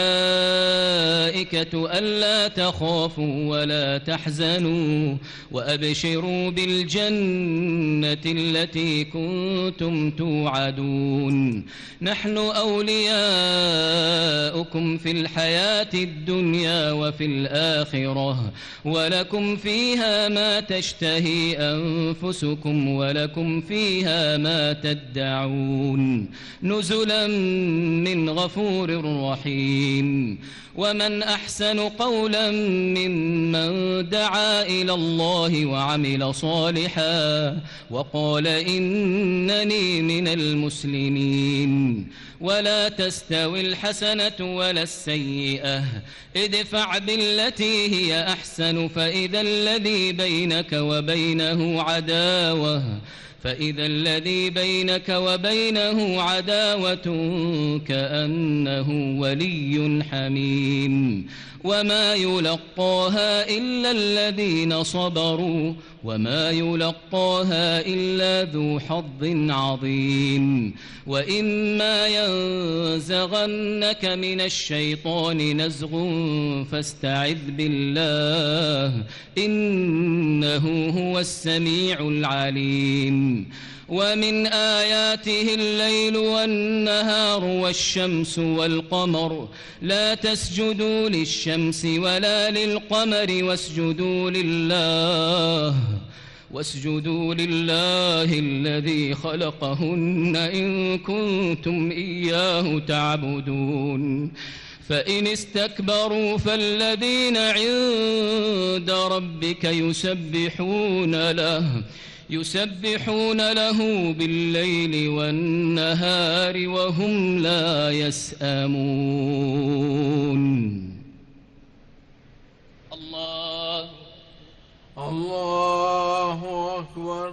S3: الملائكة ألا تخافوا ولا تحزنوا وأبشروا بالجنة التي كنتم توعدون نحن أولياؤكم في الحياة الدنيا وفي الآخرة ولكم فيها ما تشتهي أنفسكم ولكم فيها ما تدعون نزلا من غفور رحيم ومن أحسن قولا ممن دعا إلى الله وعمل صالحا وقال إنني من المسلمين ولا تستوي الحسنة ولا السيئة ادفع بالتي هي أحسن فإذا الذي بينك وبينه عداوة فإذا الذي بينك وبينه عداوة كأنه ولي حميم وما يلقاها إلا الذين صبروا وما يلقاها إلا ذو حظ عظيم وإما ينزغنك من الشيطان نزغ فاستعذ بالله إنه هو السميع العليم ومن آياته الليل والنهار والشمس والقمر لا تسجدوا للشمس ولا للقمر واسجدوا لله واسجدوا لله الذي خلقهن إن كنتم إياه تعبدون فإن استكبروا فالذين عند ربك يسبحون له يسبحون له بالليل والنهار وهم لا يسأمون الله
S1: الله أكبر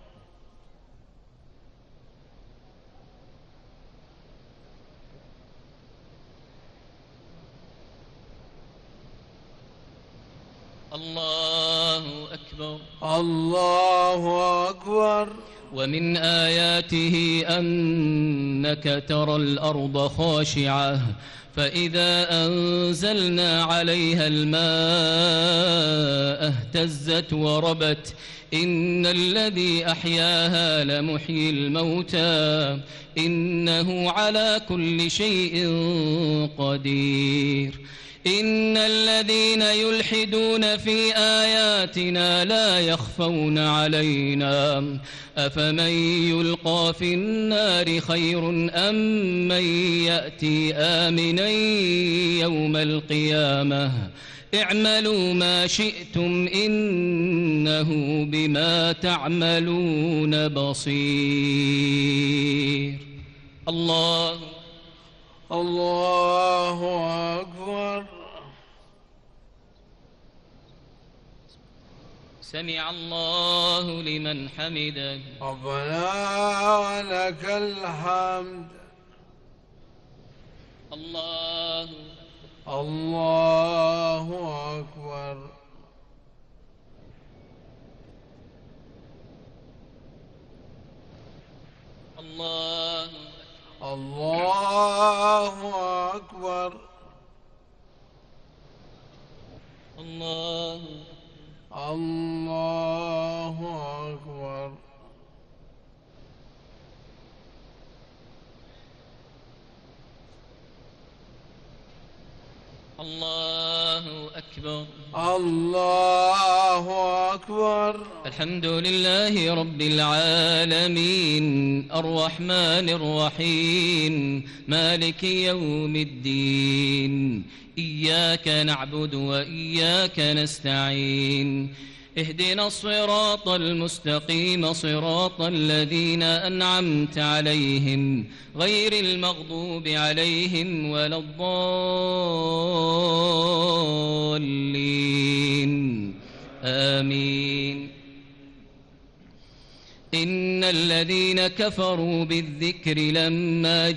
S3: الله أكبر
S1: الله أكبر
S3: ومن آياته أنك ترى الأرض خاشعة فإذا أنزلنا عليها الماء اهتزت وربت إن الذي أحياها لمحيي الموتى إنه على كل شيء قدير إن الذين يلحدون في آياتنا لا يخفون علينا أفمن يلقى في النار خير أم من يأتي آمنا يوم القيامة اعملوا ما شئتم إنه بما تعملون بصير الله
S1: الله أكبر
S3: سمع الله لمن حمده
S1: ربنا ولك الحمد
S3: الله
S1: الله أكبر
S3: الله
S1: الله أكبر
S3: الله
S1: الله أكبر
S3: الله أكبر
S1: الله أكبر
S3: الحمد لله رب العالمين الرحمن الرحيم مالك يوم الدين إياك نعبد وإياك نستعين اهدنا الصراط المستقيم صراط الذين أنعمت عليهم غير المغضوب عليهم ولا الضالين آمين إن الذين كفروا بالذكر لما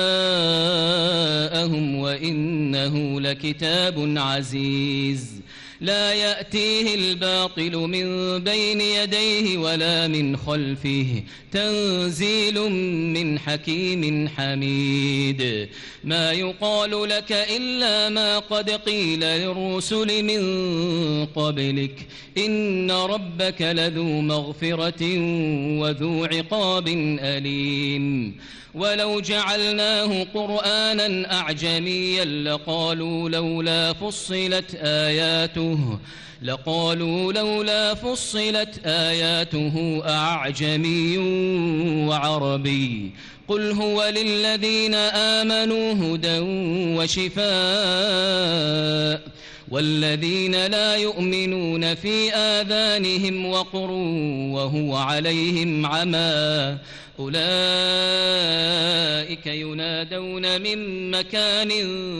S3: جاءهم وإنه لكتاب عزيز لا يأتيه الباطل من بين يديه ولا من خلفه تنزيل من حكيم حميد ما يقال لك إلا ما قد قيل للرسل من قبلك إن ربك لذو مغفرة وذو عقاب أليم ولو جعلناه قرآنا أعجميا لقالوا لولا فصلت آياته لقالوا لولا فصلت آياته أعجمي وعربي قل هو للذين آمنوا هدى وشفاء والذين لا يؤمنون في آذانهم وقر وهو عليهم عمى أولئك ينادون من مكان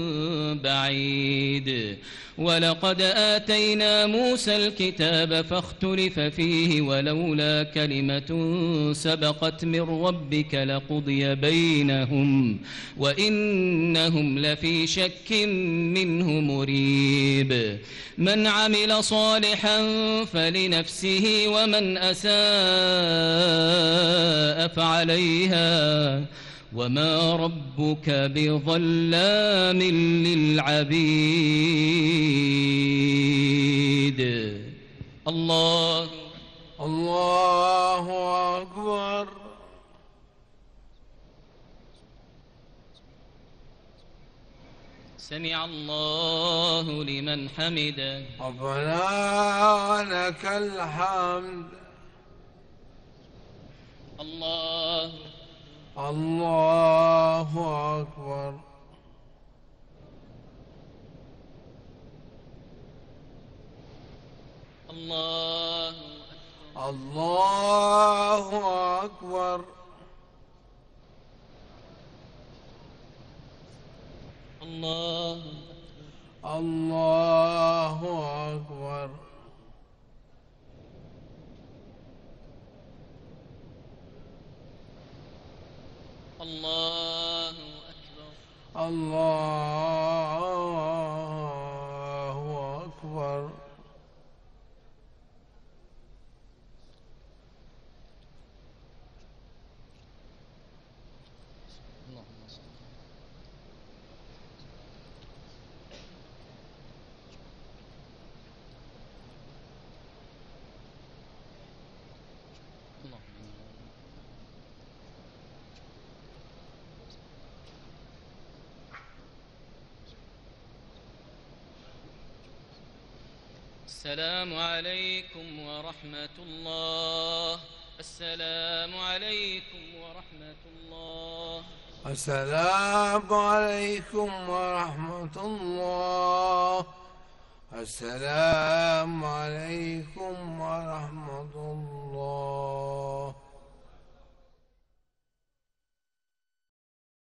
S3: بعيد ولقد آتينا موسى الكتاب فاختلف فيه ولولا كلمة سبقت من ربك لقضي بينهم وإنهم لفي شك منه مريب من عمل صالحا فلنفسه ومن أساء فعليها وما ربك بظلام للعبيد الله
S1: الله أكبر.
S3: سمع الله لمن حمده.
S1: ربنا لك الحمد.
S3: الله
S1: الله أكبر.
S3: الله
S1: الله أكبر.
S3: الله
S1: الله أكبر.
S3: الله أكبر.
S1: الله أكبر.
S3: السلام عليكم ورحمة الله. السلام عليكم ورحمة الله.
S1: السلام عليكم ورحمة الله. السلام عليكم ورحمة الله.